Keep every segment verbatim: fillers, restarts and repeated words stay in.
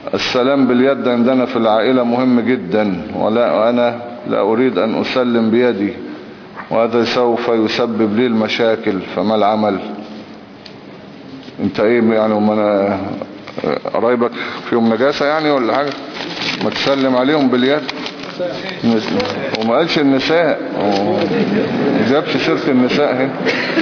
السلام باليد عندنا في العائلة مهم جدا، ولا وأنا لا أريد أن أسلم بيدي، وهذا سوف يسبب لي المشاكل، فما العمل؟ انت ايه يعني؟ وما قرايبك فيهم نجاسة يعني ولا حاجة؟ ما تسلم عليهم باليد. وما قالش النساء، ما جابش سيرة النساء هنا.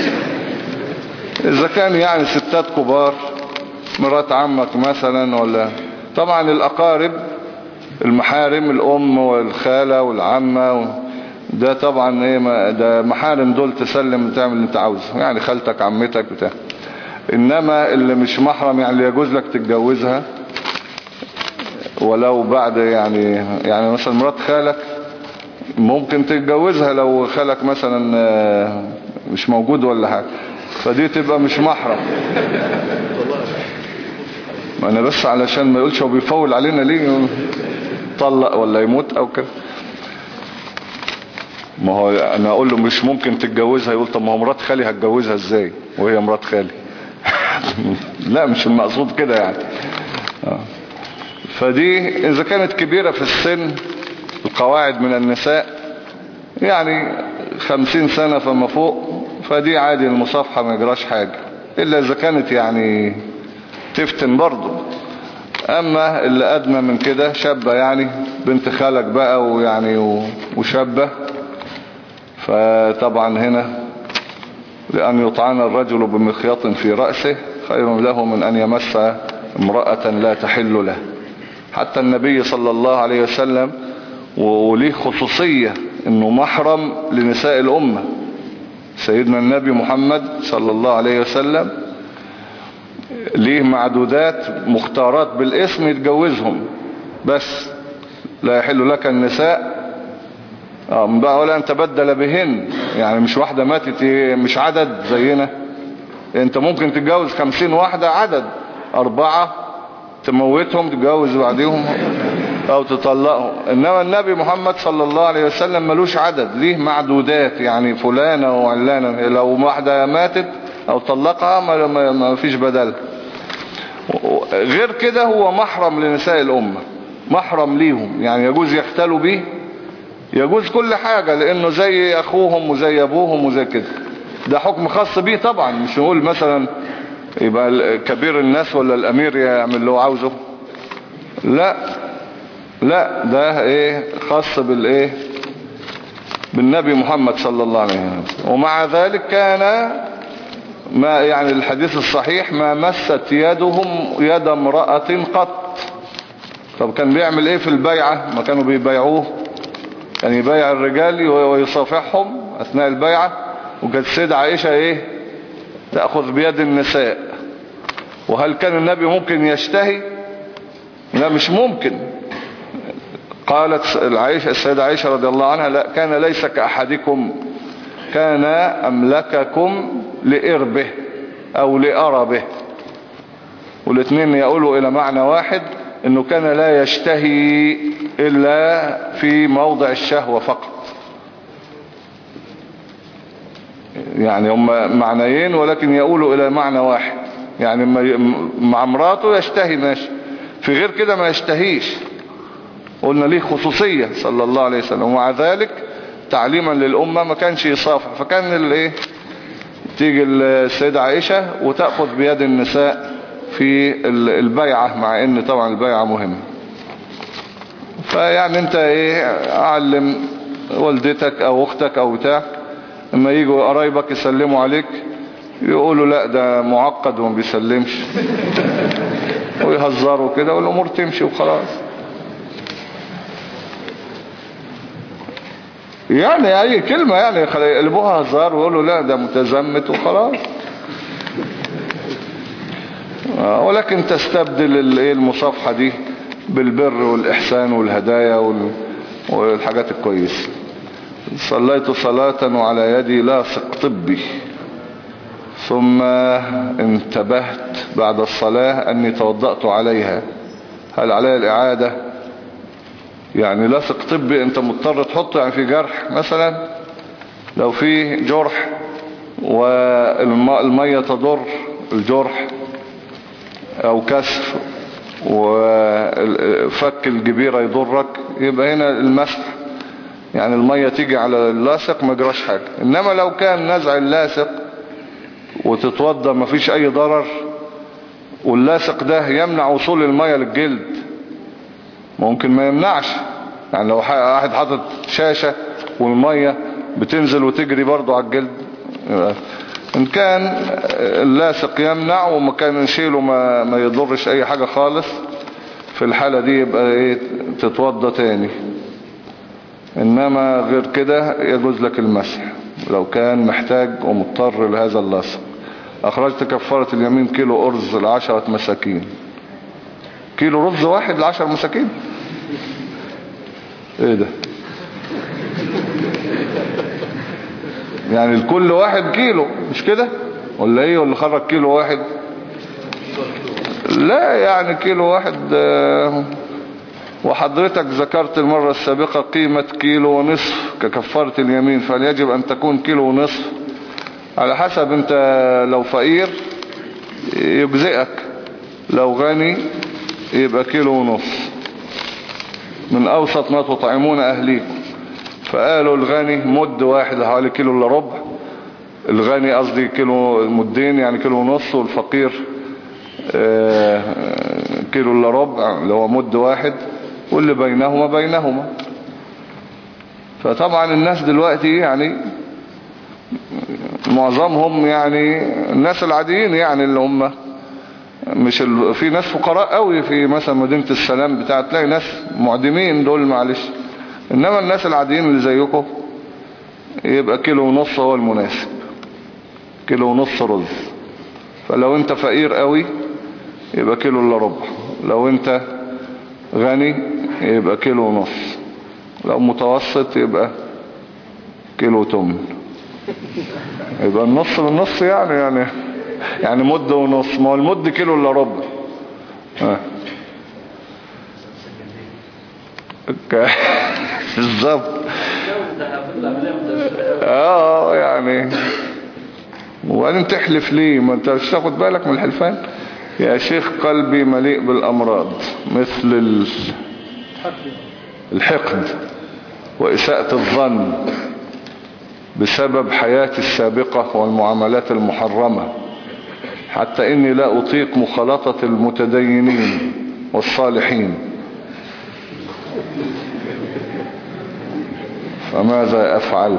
اذا كان يعني ستات كبار، مرات عمك مثلا، ولا طبعا الاقارب المحارم، الام والخالة والعمة، ده طبعا ايه، ده محارم، دول تسلم وتعمل اللي انت عاوزه، يعني خالتك عمتك بتاع. انما اللي مش محرم يعني اللي يجوز لك تتجوزها ولو بعد يعني يعني مثلا مرات خالك ممكن تتجوزها لو خالك مثلا مش موجود ولا حاجة، فدي تبقى مش محرم. ما انا بس علشان ما يقولش هو بيفول علينا ليه، طلق ولا يموت او كده. ما هو انا اقول له مش ممكن تتجوزها، يقول طب ما هو مرات خالي هتجوزها ازاي وهي مرات خالي؟ لا مش المقصود كده يعني. فدي اذا كانت كبيرة في السن، القواعد من النساء يعني خمسين سنة فما فوق، فدي عادي المصافحة ما يجراش حاجة، الا اذا كانت يعني تفتن برضو. اما اللي ادنى من كده، شابة يعني بنت خالك بقى ويعني وشابة، فطبعا هنا لأن يطعن الرجل بمخيط في رأسه خير له من أن يمس امرأة لا تحل له. حتى النبي صلى الله عليه وسلم وليه خصوصية انه محرم لنساء الأمة. سيدنا النبي محمد صلى الله عليه وسلم ليه معدودات مختارات بالاسم يتجوزهم، بس لا يحل لك النساء بقى ولا أن تبدل بهن. يعني مش واحدة ماتت مش عدد زينا، انت ممكن تتجوز خمسين واحدة عدد، أربعة تموتهم تتجوز بعدهم أو تطلقهم. إنما النبي محمد صلى الله عليه وسلم ملوش عدد، ليه معدودات، يعني فلانة وعلانة، لو واحدة ماتت أو طلقها ما, ما, ما فيش بدل. غير كده هو محرم لنساء الأمة، محرم ليهم، يعني يجوز يختلوا به، يجوز كل حاجة، لأنه زي أخوهم وزي أبوهم وزي كده. ده حكم خاص به طبعا، مش نقول مثلا يبقى كبير الناس ولا الأمير يعمل اللي هو عاوزه، لا لا، ده ايه خاص بالايه بالنبي محمد صلى الله عليه وسلم. ومع ذلك كان ما يعني الحديث الصحيح ما مست يدهم يد امرأة قط. طب كان بيعمل ايه في البيعة؟ ما كانوا بيبيعوه، كان يبيع الرجال ويصافحهم اثناء البيعة. وكانت السيدة عائشة ايه تأخذ بيد النساء. وهل كان النبي ممكن يشتهي؟ لا مش ممكن. قالت العائشة السيدة عائشة رضي الله عنها لا، كان ليس كأحدكم، كان أملككم لإربه أو لأربه، والاثنين يقولوا إلى معنى واحد، إنه كان لا يشتهي إلا في موضع الشهوة فقط. يعني هم معنيين ولكن يقولوا إلى معنى واحد، يعني مع مراته يشتهي ماشي، في غير كده ما يشتهيش. قلنا ليه خصوصية صلى الله عليه وسلم، ومع ذلك تعليما للأمة ما كانش يصافح. فكان الايه تيجي السيدة عائشة وتأخذ بيد النساء في البيعة، مع ان طبعا البيعة مهمة. فيعني انت ايه اعلم والدتك او اختك او بتاع، اما يجوا قرايبك يسلموا عليك يقولوا لا ده معقد وما بيسلمش ويهزروا كده والامور تمشي وخلاص. يعني اي كلمة يعني يقلبوها هزار ويقولوا لا ده متزمت وخلاص. ولكن تستبدل المصافحة دي بالبر والإحسان والهدايا والحاجات الكويسة. صليت صلاة وعلى يدي لاصق طبي، ثم انتبهت بعد الصلاة أني توضأت عليها، هل عليها الإعادة؟ يعني لاصق طبي انت مضطر تحطه، يعني في جرح مثلا، لو في جرح والمية تضر الجرح او كسر، فك الجبيرة يضرك، يبقى هنا المسح يعني المية تيجي على اللاصق ما جراش حاجة. انما لو كان نزع اللاصق وتتوضى ما فيش اي ضرر، واللاصق ده يمنع وصول المية للجلد، ممكن ما يمنعش. يعني لو واحد حاطط شاشة والمية بتنزل وتجري برضو على الجلد، ان كان اللاصق يمنع وما كان نشيله ما, ما يضرش اي حاجة خالص، في الحالة دي يبقى ايه تتوضى تاني. انما غير كده يجوز لك المسح لو كان محتاج ومضطر لهذا اللاصق. اخرجت كفارة اليمين كيلو ارز لعشرة مساكين. كيلو رز واحد لعشر مساكين؟ ايه ده؟ يعني الكل واحد كيلو مش كده ولا ايه؟ ولا خرج كيلو واحد؟ لا يعني كيلو واحد. وحضرتك ذكرت المرة السابقة قيمة كيلو ونصف ككفارة اليمين، فليجب ان تكون كيلو ونصف. على حسب، انت لو فقير يجزئك، لو غني يبقى كيلو ونصف من اوسط ما تطعمون اهليكم. فقالوا الغني مد واحد حوالي كيلو الا ربع، الغني قصدي كيلو مدين يعني كيلو ونص، والفقير كيلو الا ربع اللي هو مد واحد، واللي بينهما بينهما. فطبعا الناس دلوقتي يعني معظمهم يعني الناس العاديين، يعني اللي هم مش ال... في ناس فقراء قوي في مثلا مدينة السلام بتاعت، تلاقي ناس معدمين دول معلش. انما الناس العاديين اللي زيكم يبقى كيلو ونص هو المناسب، كيلو ونص رز. فلو انت فقير قوي يبقى كيلو الا ربع، لو انت غني يبقى كيلو ونص، لو متوسط يبقى كيلو تمن. يبقى النص بالنص يعني يعني يعني مد ونص. ما هو المد كيلو الا ربع. ها بالظبط. اه يعني وبعدين تحلف ليه؟ ما انت مش تاخد بالك من الحلفان. يا شيخ قلبي مليء بالامراض مثل الحقد وإساءة الظن بسبب حياتي السابقة والمعاملات المحرمة، حتى إني لا أطيق مخالطة المتدينين والصالحين، فماذا أفعل؟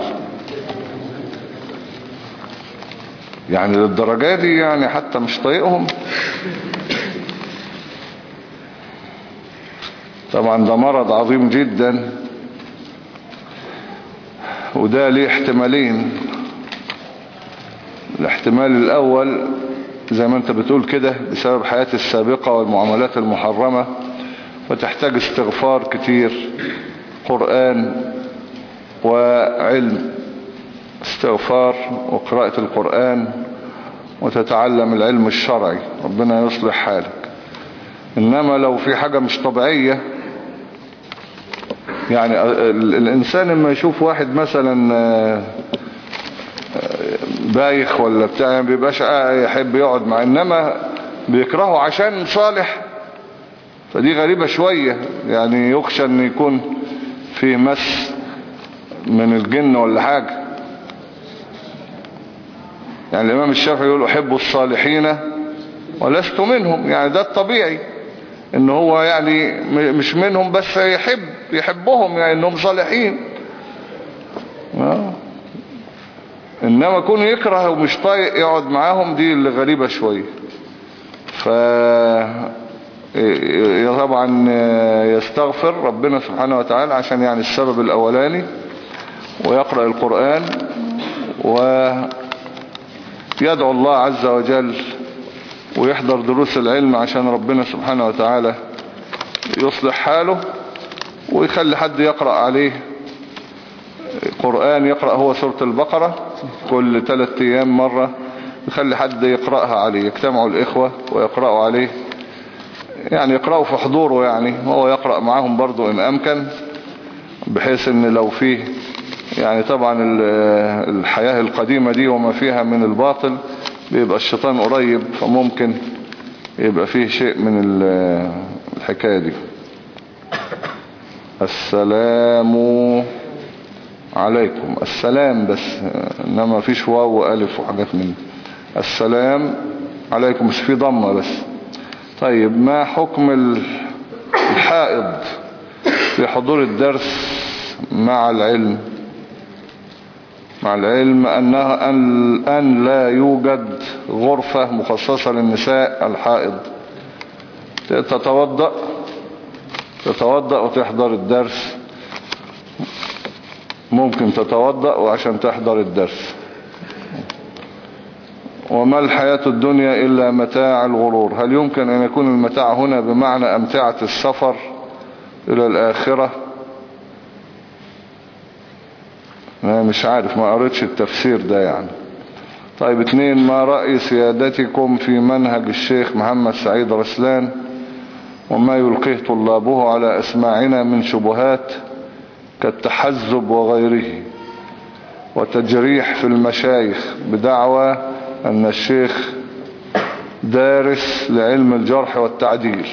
يعني للدرجة دي يعني حتى مش طايقهم؟ طبعا ده مرض عظيم جدا، وده ليه احتمالين. الاحتمال الأول زي ما انت بتقول كده بسبب حياتي السابقة والمعاملات المحرمة، فتحتاج استغفار كتير، قرآن وعلم، استغفار وقراءة القرآن وتتعلم العلم الشرعي، ربنا يصلح حالك. إنما لو في حاجة مش طبيعية، يعني الإنسان لما يشوف واحد مثلا بايخ ولا بتاع يعني بيبقاش يحب يقعد معه، إنما بيكرهه عشان صالح، فدي غريبة شوية. يعني يخشى أن يكون في مس من الجن ولا حاجة. يعني الإمام الشافعي يقول أحب الصالحين ولست منهم، يعني ده الطبيعي، ان هو يعني مش منهم بس يحب يحبهم، يعني انهم صالحين. انما يكون يكره ومش طايق يقعد معاهم، دي اللي غريبة شوية. ف طبعا يستغفر ربنا سبحانه وتعالى عشان يعني السبب الاولاني، ويقرأ القرآن ويدعو الله عز وجل، ويحضر دروس العلم عشان ربنا سبحانه وتعالى يصلح حاله، ويخلي حد يقرأ عليه قرآن، يقرأ هو سورة البقرة كل ثلاث ايام مرة، يخلي حد يقرأها عليه، يجتمعوا الإخوة ويقرأوا عليه، يعني يقرأوا في حضوره، يعني هو يقرأ معاهم برضو إن أمكن، بحيث ان لو فيه يعني طبعا الحياة القديمة دي وما فيها من الباطل بيبقى الشيطان قريب، فممكن يبقى فيه شيء من الحكاية دي. السلام عليكم، السلام بس، انما فيش واو والف وحاجات من السلام عليكم، مش في ضمة بس. طيب ما حكم الحائض في حضور الدرس مع العلم مع العلم أنها أن, أن لا يوجد غرفة مخصصة للنساء الحائض؟ تتوضأ تتوضأ وتحضر الدرس، ممكن تتوضأ وعشان تحضر الدرس. وما الحياة الدنيا إلا متاع الغرور؟ هل يمكن أن يكون المتاع هنا بمعنى أمتعة السفر إلى الآخرة؟ أنا مش عارف، ما قريتش التفسير ده يعني. طيب اتنين، ما رأي سيادتكم في منهج الشيخ محمد سعيد رسلان وما يلقيه طلابه على أسماعنا من شبهات كالتحزب وغيره وتجريح في المشايخ بدعوى أن الشيخ دارس لعلم الجرح والتعديل؟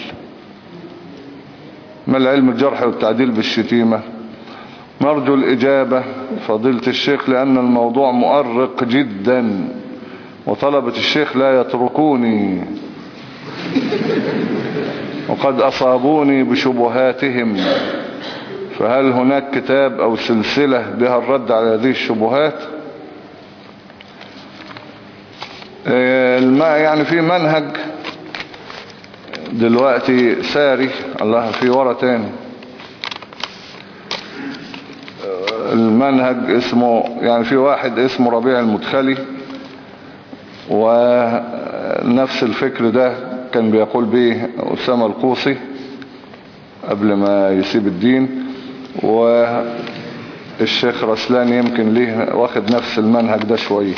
ما العلم الجرح والتعديل بالشتيمة؟ نرجو الإجابة فضيلة الشيخ لأن الموضوع مؤرق جدا وطلبة الشيخ لا يتركوني وقد أصابوني بشبهاتهم، فهل هناك كتاب أو سلسلة بها الرد على هذه الشبهات؟ الماء يعني في منهج دلوقتي ساري، الله في ورا تاني، المنهج اسمه يعني في واحد اسمه ربيع المدخلي، ونفس الفكر ده كان بيقول به أسامة القوصي قبل ما يسيب الدين، والشيخ رسلان يمكن ليه واخد نفس المنهج ده شوية.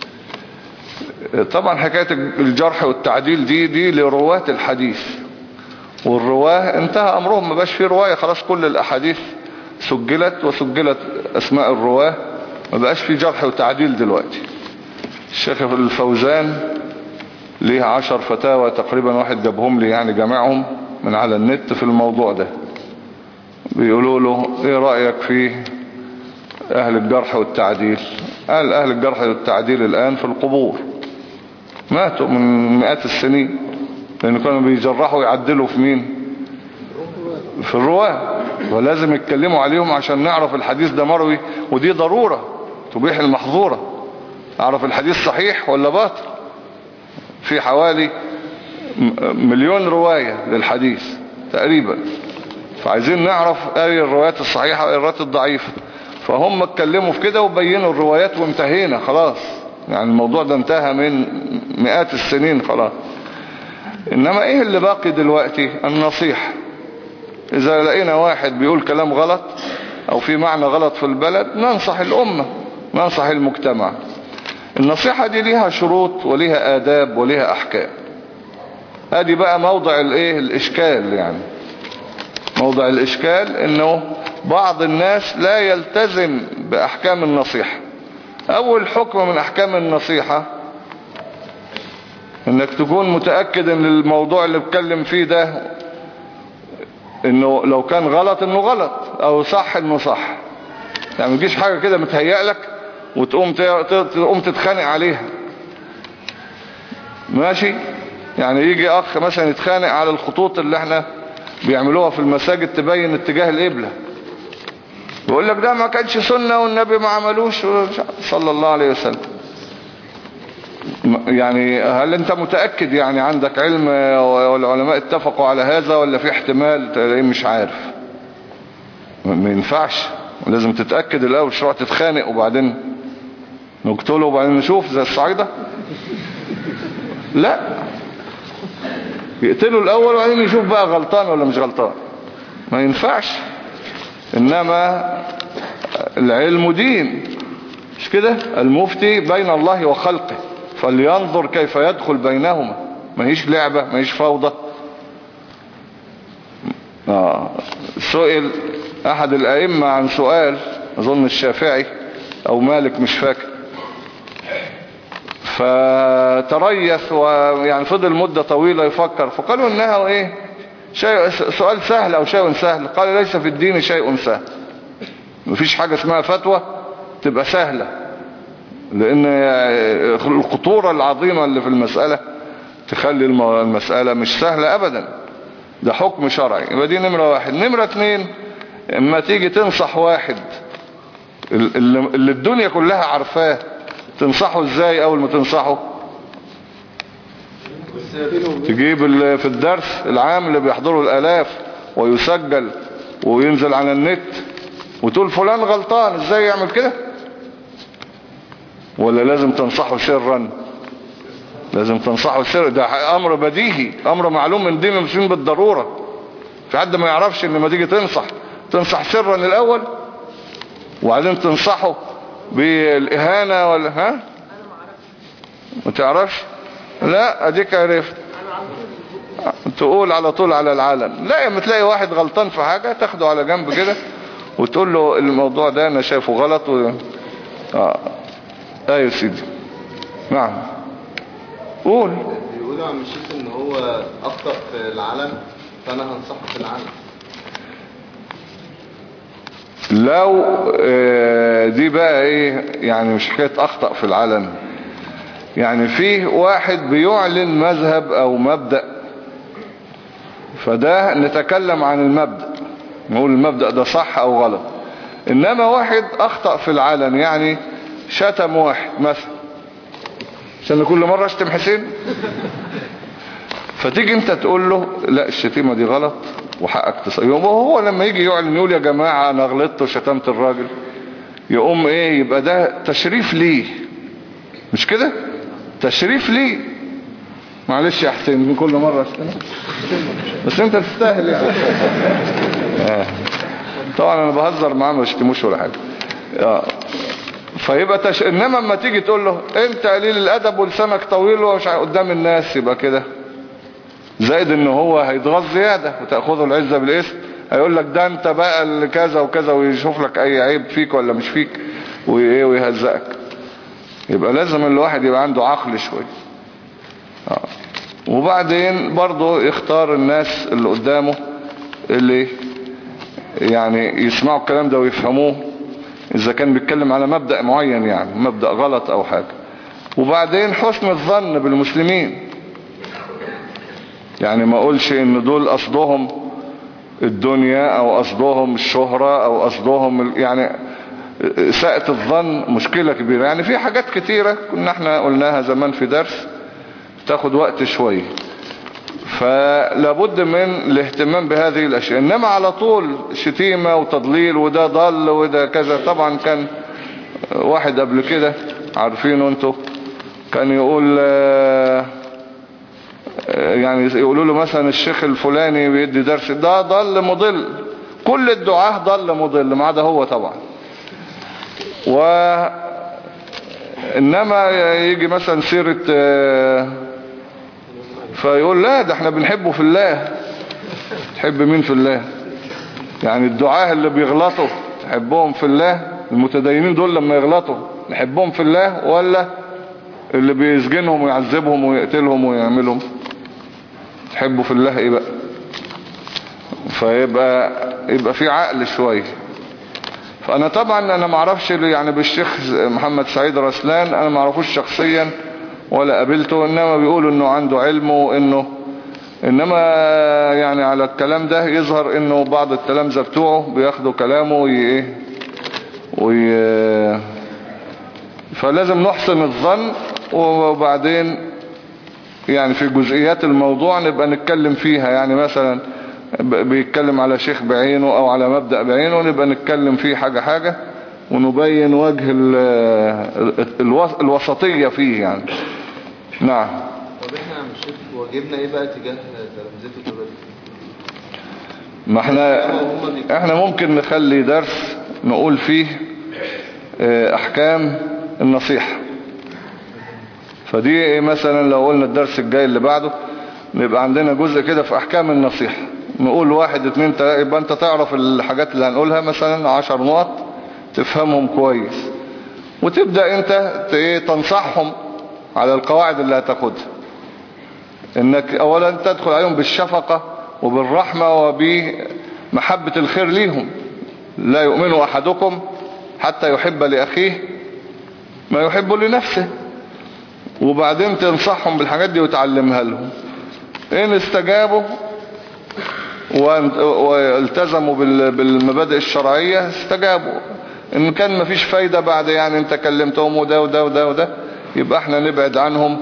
طبعا حكاية الجرح والتعديل دي دي لرواة الحديث، والرواه انتهى أمرهم، ما بقاش فيه رواية خلاص، كل الأحاديث سجلت وسجلت أسماء الرواه، ما بقاش فيه جرح وتعديل دلوقتي. الشيخ الفوزان ليه عشر فتاوى تقريبا، واحد جابهم لي يعني جمعهم من على النت في الموضوع ده، بيقولوا له ايه رأيك في اهل الجرح والتعديل؟ قال اهل الجرح والتعديل الان في القبور، ماتوا من مئات السنين، لان كانوا بيجرحوا ويعدلوا في مين؟ في الرواه، ولازم يتكلموا عليهم عشان نعرف الحديث ده مروي، ودي ضرورة تبيح المحظورة، اعرف الحديث صحيح ولا باطل. في حوالي مليون رواية للحديث تقريبا، فعايزين نعرف ايه الروايات الصحيحة وايه الروايات الضعيفة، فهم اتكلموا في كده وبينوا الروايات وانتهينا خلاص، يعني الموضوع ده انتهى من مئات السنين خلاص. انما ايه اللي باقي دلوقتي؟ النصيحة. اذا لقينا واحد بيقول كلام غلط او في معنى غلط في البلد، ننصح الامة، ننصح المجتمع. النصيحة دي ليها شروط وليها آداب وليها أحكام. هذه بقى موضع الايه الإشكال، يعني موضع الإشكال انه بعض الناس لا يلتزم بأحكام النصيحة. أول حكم من أحكام النصيحة انك تكون متأكد ان الموضوع اللي بتكلم فيه ده انه لو كان غلط انه غلط او صح انه صح. يعني ما تجيش حاجة كده متهيأ لك وتقوم تقوم تتخانق عليها، ماشي؟ يعني يجي اخ مثلا يتخانق على الخطوط اللي احنا بيعملوها في المساجد تبين اتجاه القبلة، بيقول لك ده ما كانش سنة والنبي ما عملوش صلى الله عليه وسلم. يعني هل انت متأكد؟ يعني عندك علم والعلماء اتفقوا على هذا ولا في احتمال تلاقيه مش عارف؟ ما ينفعش، لازم تتأكد الاول، مش تروح تتخانق وبعدين نقتله وبعدين نشوف زي الصعيدة. لا، يقتلوا الاول وبعدين يشوف بقى غلطان ولا مش غلطان، ما ينفعش. انما العلم دين، مش كده؟ المفتي بين الله وخلقه فلينظر كيف يدخل بينهما، ما هيش لعبة، ما هيش فوضى. آه. سئل احد الائمة عن سؤال، اظن الشافعي او مالك مش فاكر، فتريث ويعني فضل مدة طويلة يفكر، فقالوا انها ايه شيء سؤال سهل او شيء سهل؟ قال ليس في الدين شيء سهل. مفيش حاجة اسمها فتوى تبقى سهلة، لان الخطورة العظيمة اللي في المسألة تخلي المسألة مش سهلة ابدا. ده حكم شرعي. يبقى دي نمرة واحد. نمرة اتنين، اما تيجي تنصح واحد اللي, اللي الدنيا كلها عارفاه، تنصحه ازاي؟ اول ما تنصحه تجيب في الدرس العام اللي بيحضره الالاف ويسجل وينزل على النت وتقول فلان غلطان، ازاي يعمل كده؟ ولا لازم تنصحه سرا؟ لازم تنصحه سرا. ده امر بديهي، امر معلوم من دين المسلمين بالضرورة. في حد ما يعرفش ان ما تيجي تنصح تنصح سرا الاول وبعدين تنصحه بالاهانة؟ ولا ها ما تعرفش؟ لا اديك عرفت تقول على طول على العالم. لا، لما تلاقي واحد غلطان في حاجة تاخده على جنب كده وتقول له الموضوع ده انا شايفه غلط و... اه ايوه سيدي. نعم قول. بيقولوا عم الشيخ ان هو اخطأ في العلم فانا هنصحه في العلم. لو آه دي بقى ايه يعني؟ مش حكاية اخطأ في العلن. يعني فيه واحد بيعلن مذهب او مبدأ، فده نتكلم عن المبدأ، نقول المبدأ ده صح او غلط. انما واحد اخطأ في العلن، يعني شتم واحد مثلا، عشان كل مرة اشتم حسين، فتيجي انت تقول له لا الشتيمة دي غلط وحقك تصيب. وهو لما يجي يعلن يقول يا جماعة انا غلطت وشتمت الراجل، يقوم ايه؟ يبقى ده تشريف ليه، مش كده؟ تشريف ليه. معلش يا حسين من كل مرة اشتم، بس انت تستاهل يعني. آه. طبعا انا بهزر معاه، ما اشتموش ولا حاجة. آه. فيبقى تش... انما اما تيجي تقول له انت قليل الادب ولسانك طويل ومش قدام الناس، يبقى كده زائد ان هو هيتغاظ زيادة وتأخذه العزة بالاسم. هيقول لك ده انت بقى اللي كذا وكذا، ويشوف لك اي عيب فيك ولا مش فيك وايه ويهزقك. يبقى لازم الواحد يبقى عنده عقل شوي. آه. وبعدين برضه يختار الناس اللي قدامه اللي يعني يسمعوا الكلام ده ويفهموه، اذا كان بيتكلم على مبدأ معين يعني مبدأ غلط او حاجة. وبعدين حسن الظن بالمسلمين، يعني ما اقولش ان دول قصدهم الدنيا او قصدهم الشهرة او قصدهم يعني ساءة الظن مشكلة كبيرة. يعني في حاجات كتيرة كنا احنا قلناها زمان في درس تاخد وقت شوية، فلابد من الاهتمام بهذه الاشياء. انما على طول شتيمة وتضليل وده ضل وده كذا. طبعا كان واحد قبل كده عارفينه انتوا كان يقول يعني يقولوا له مثلا الشيخ الفلاني بيدي درس ده ضل مضل، كل الدعاة ضل مضل ما عدا هو طبعا. وإنما يجي مثلا سيرة فيقول لا ده احنا بنحبه في الله. تحب مين في الله؟ يعني الدعاة اللي بيغلطوا تحبهم في الله؟ المتدينين دول لما يغلطوا نحبهم في الله، ولا اللي بيسجنهم ويعذبهم ويقتلهم ويعملهم تحبوا في الله ايه بقى؟ فيبقى يبقى في عقل شوية. فانا طبعا انا ما اعرفش يعني بالشيخ محمد سعيد رسلان، انا ما اعرفوش شخصيا ولا قابلته، انما بيقولوا انه عنده علم وانه انما يعني على الكلام ده يظهر انه بعض التلامذة بتوعه بياخدوا كلامه وي وي فلازم نحسن الظن. وبعدين يعني في جزئيات الموضوع نبقى نتكلم فيها، يعني مثلا بيتكلم على شيخ بعينه او على مبدأ بعينه نبقى نتكلم فيه حاجة حاجة ونبين وجه الوسطية فيه يعني. نعم. طب احنا عم الشيخ واجبنا ايه بقى تجاه تلامذته دلوقتي؟ ما احنا احنا ممكن نخلي درس نقول فيه احكام النصيحة. فدي مثلا لو قلنا الدرس الجاي اللي بعده نبقى عندنا جزء كده في احكام النصيحة، نقول واحد اتنين تلاتة، يبقى انت تعرف الحاجات اللي هنقولها مثلا عشر نقط تفهمهم كويس، وتبدأ انت تنصحهم على القواعد اللي هتاخدها. انك اولا تدخل عليهم بالشفقة وبالرحمة وبمحبة الخير ليهم. لا يؤمن أحدكم حتى يحب لأخيه ما يحب لنفسه. وبعدين تنصحهم بالحاجات دي وتعلمها لهم. إن استجابوا والتزموا بالمبادئ الشرعية استجابوا. إن كان مفيش فايدة بعد يعني انت كلمتهم وده وده وده وده يبقى احنا نبعد عنهم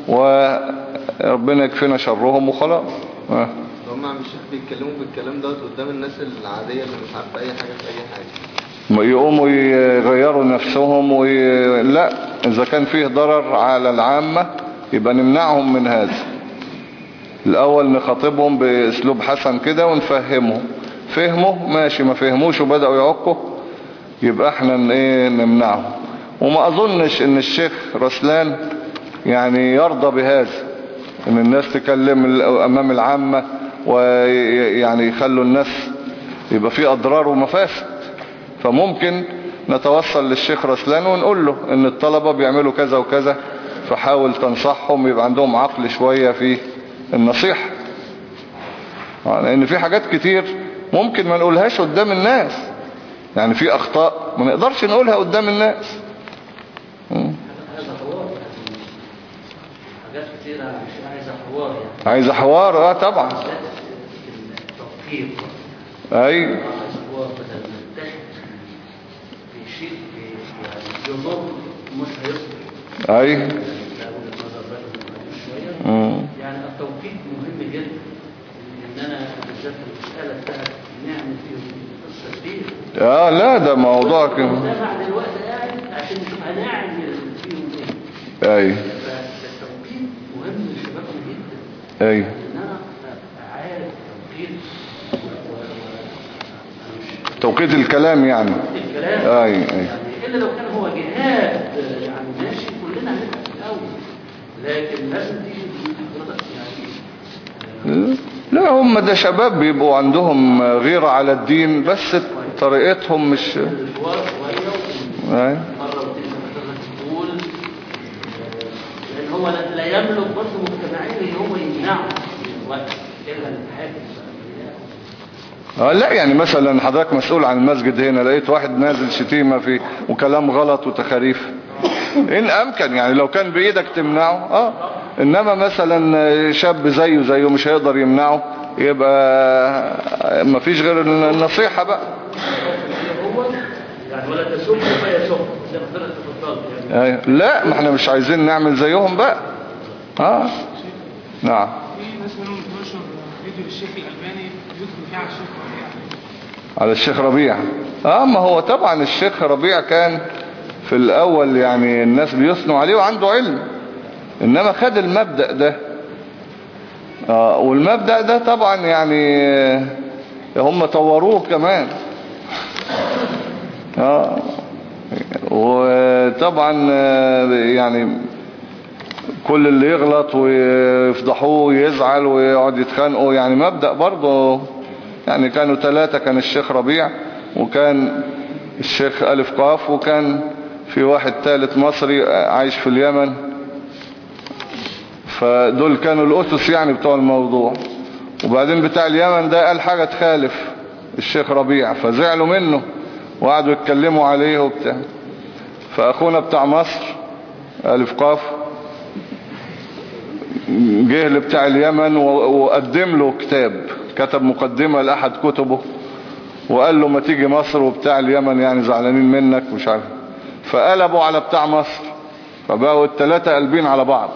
وربنا يكفينا شرهم وخلاص. اه هم عم الشيخ بيتكلموا بالكلام دوت قدام الناس العادية اللي مش عارفة اي حاجة في اي حاجة، يقوموا يغيروا نفسهم وي... لا اذا كان فيه ضرر على العامة يبقى نمنعهم من هذا. الاول نخاطبهم باسلوب حسن كده ونفهمهم، فهموا ماشي، ما فهموش وبدأوا يعقوا يبقى احنا ايه نمنعهم. وما اظنش ان الشيخ رسلان يعني يرضى بهذا، ان الناس تكلم امام العامة ويعني يخلوا الناس يبقى فيه اضرار ومفاسد. فممكن نتوصل للشيخ رسلان ونقول له ان الطلبة بيعملوا كذا وكذا فحاول تنصحهم يبقى عندهم عقل شوية في النصيحة. لان في حاجات كتير ممكن ما نقولهاش قدام الناس، يعني في اخطاء ما نقدرش نقولها قدام الناس. حاجات كتيرة مش عايزة حوار يعني. عايزة حوار اه طبعا. التوفيق اي عايز حوار بدل ما نتحد في شيء يعني يضر مش هيصلح. اي لا وجهة نظر رجل شوية يعني التوفيق مهم جدا. ان انا بالذات المسألة بتاعت نعمل فيهم قصة كبيرة. اه لا ده موضوع كده. ده بعد الوقت قاعد عشان نشوف هنعمل فيهم ايه. اي فالتوفيق مهم لشبابنا جدا. اي ان انا عارف توقيت توقيت الكلام يعني. الكلام اي اي يعني الا لو كان هو جهاد يعني ماشي كلنا هنبقى في الاول، لكن لازم تيجي حضرتك يعني. لا هم ده شباب بيبقوا عندهم غيرة على الدين بس طريقتهم مش الحوار شويه اي مره واتنين حضرتك تقول لان هو لا- لا يملك برضه مجتمعين ان هو يمنعه من الوقت الا الحاكم. اه لا يعني مثلا حضرتك مسؤول عن المسجد هنا لقيت واحد نازل شتيمة فيه وكلام غلط وتخاريف ان امكن يعني لو كان بايدك تمنعه اه انما مثلا شاب زيه زيه مش هيقدر يمنعه يبقى مفيش غير النصيحة بقى. هو يعني ولا تسب فيسب زي ما حضرتك اتفضلت يعني. آه. لا ما احنا مش عايزين نعمل زيهم بقى. اه نعم. في ناس منهم بتنشر فيديو للشيخ الألباني يدخل فيه على الشيخ ربيع. على الشيخ ربيع اه ما هو طبعا الشيخ ربيع كان في الاول يعني الناس بيثنوا عليه وعنده علم، انما خد المبدأ ده آه والمبدأ ده طبعا يعني هم طوروه كمان اه وطبعا يعني كل اللي يغلط ويفضحوه ويزعل ويقعد يتخانقوا يعني مبدأ برضه يعني. كانوا ثلاثة، كان الشيخ ربيع وكان الشيخ ألف قاف وكان في واحد ثالث مصري عايش في اليمن. فدول كانوا الأسس يعني بتوع الموضوع. وبعدين بتاع اليمن ده قال حاجة تخالف الشيخ ربيع فزعلوا منه وقعدوا يتكلموا عليه وبتاع. فأخونا بتاع مصر ألف قاف جه لبتاع اليمن وقدم له كتاب، كتب مقدمة لأحد كتبه وقال له ما تيجي مصر وبتاع اليمن يعني زعلانين منك مش عارف. فقلبوا على بتاع مصر فبقوا الثلاثة قلبين على بعض.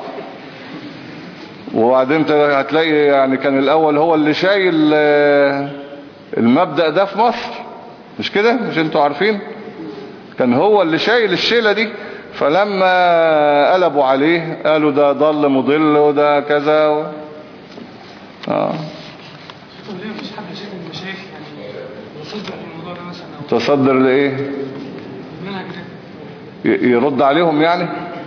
وبعدين هتلاقي يعني كان الأول هو اللي شايل المبدأ ده في مصر مش كده؟ مش انتوا عارفين؟ كان هو اللي شايل الشيلة دي. فلما قلبوا عليه قالوا ده ضل مضل وده كذا و... اه طب ليه مفيش حد شايف من المشايخ يعني يصدق في الموضوع ده مثلا او تصدر لإيه؟ المنهج ده؟ ي- يرد عليهم يعني؟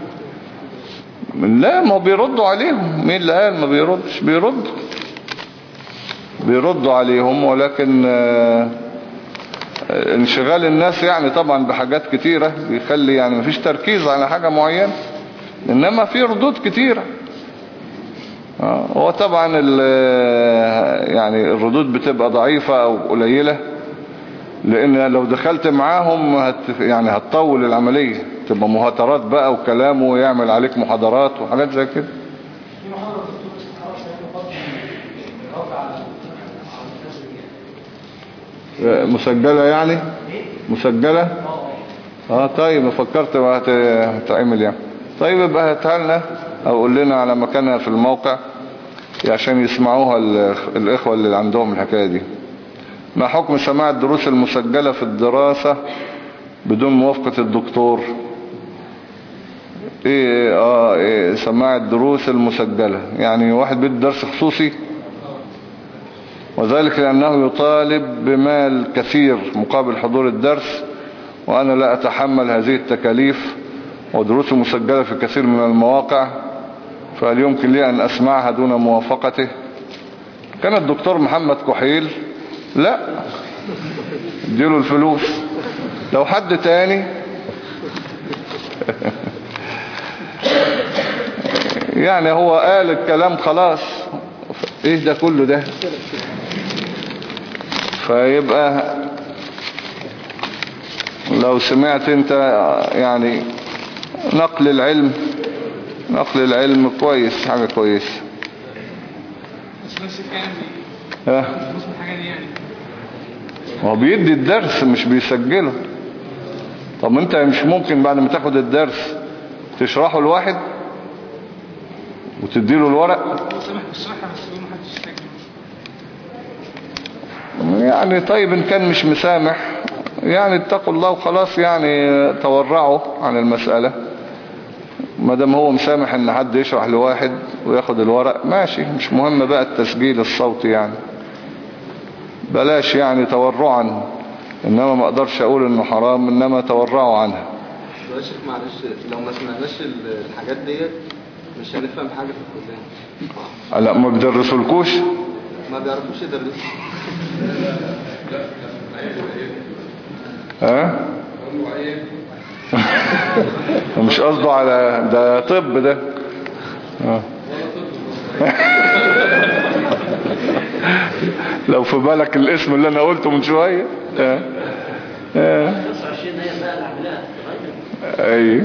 لا ما هو بيردوا عليهم. مين اللي قال ما بيردش؟ بيرد بيردوا عليهم ولكن آه انشغال الناس يعني طبعا بحاجات كتيرة بيخلي يعني مفيش تركيز على حاجة معينة، انما في ردود كتيرة. آه، هو طبعا يعني الردود بتبقى ضعيفة او قليلة، لان لو دخلت معاهم هت يعني هتطول العملية، تبقى مهاترات بقى وكلام ويعمل عليك محاضرات وحاجات زي كده. في محاضرة دكتور اسمه خلاص يعني رافع على الكسر. مسجلة يعني مسجلة اه طيب فكرت هتعمل يعني. طيب يبقى هاتها لنا او قول لنا على مكانها في الموقع عشان يسمعوها الاخوة اللي عندهم الحكاية دي. ما حكم سماع الدروس المسجلة في الدراسة بدون موافقة الدكتور؟ ايه اه إيه سماع الدروس المسجلة يعني واحد بيدي درس خصوصي، وذلك لأنه يطالب بمال كثير مقابل حضور الدرس، وأنا لا أتحمل هذه التكاليف، ودروس مسجلة في كثير من المواقع، فهل يمكن لي أن أسمعها دون موافقته؟ كان الدكتور محمد كحيل لا اديله الفلوس. لو حد تاني يعني هو قال الكلام خلاص، ايه ده كله ده؟ فيبقى لو سمعت انت يعني نقل العلم نقل العلم كويس، حاجة كويسة. بس نفس الكلام اه فلوس من الحاجة دي يعني. هو بيدي الدرس مش بيسجله. طب انت مش ممكن بعد ما تاخد الدرس تشرحه لواحد وتديله الورق؟ هو سامح بالشرح بس يقول محدش يسجل. يعني طيب ان كان مش مسامح يعني اتقوا الله وخلاص، يعني تورعوا عن المسألة. ما دام هو مسامح ان حد يشرح لواحد وياخد الورق ماشي، مش مهم بقى التسجيل الصوتي يعني، بلاش يعني تورعا. انما ما اقدرش اقول انه حرام، انما تورعوا عنها. يا شيخ معلش، لو ما سمعناش الحاجات ديت مش هنفهم حاجة في الكلية. لا ما بيدرسولكوش، ما بيعرفوش يدرسوا. ها مش قصده على ده طب ده اه لو في بالك الاسم اللي انا قلته من شوية اه اه اي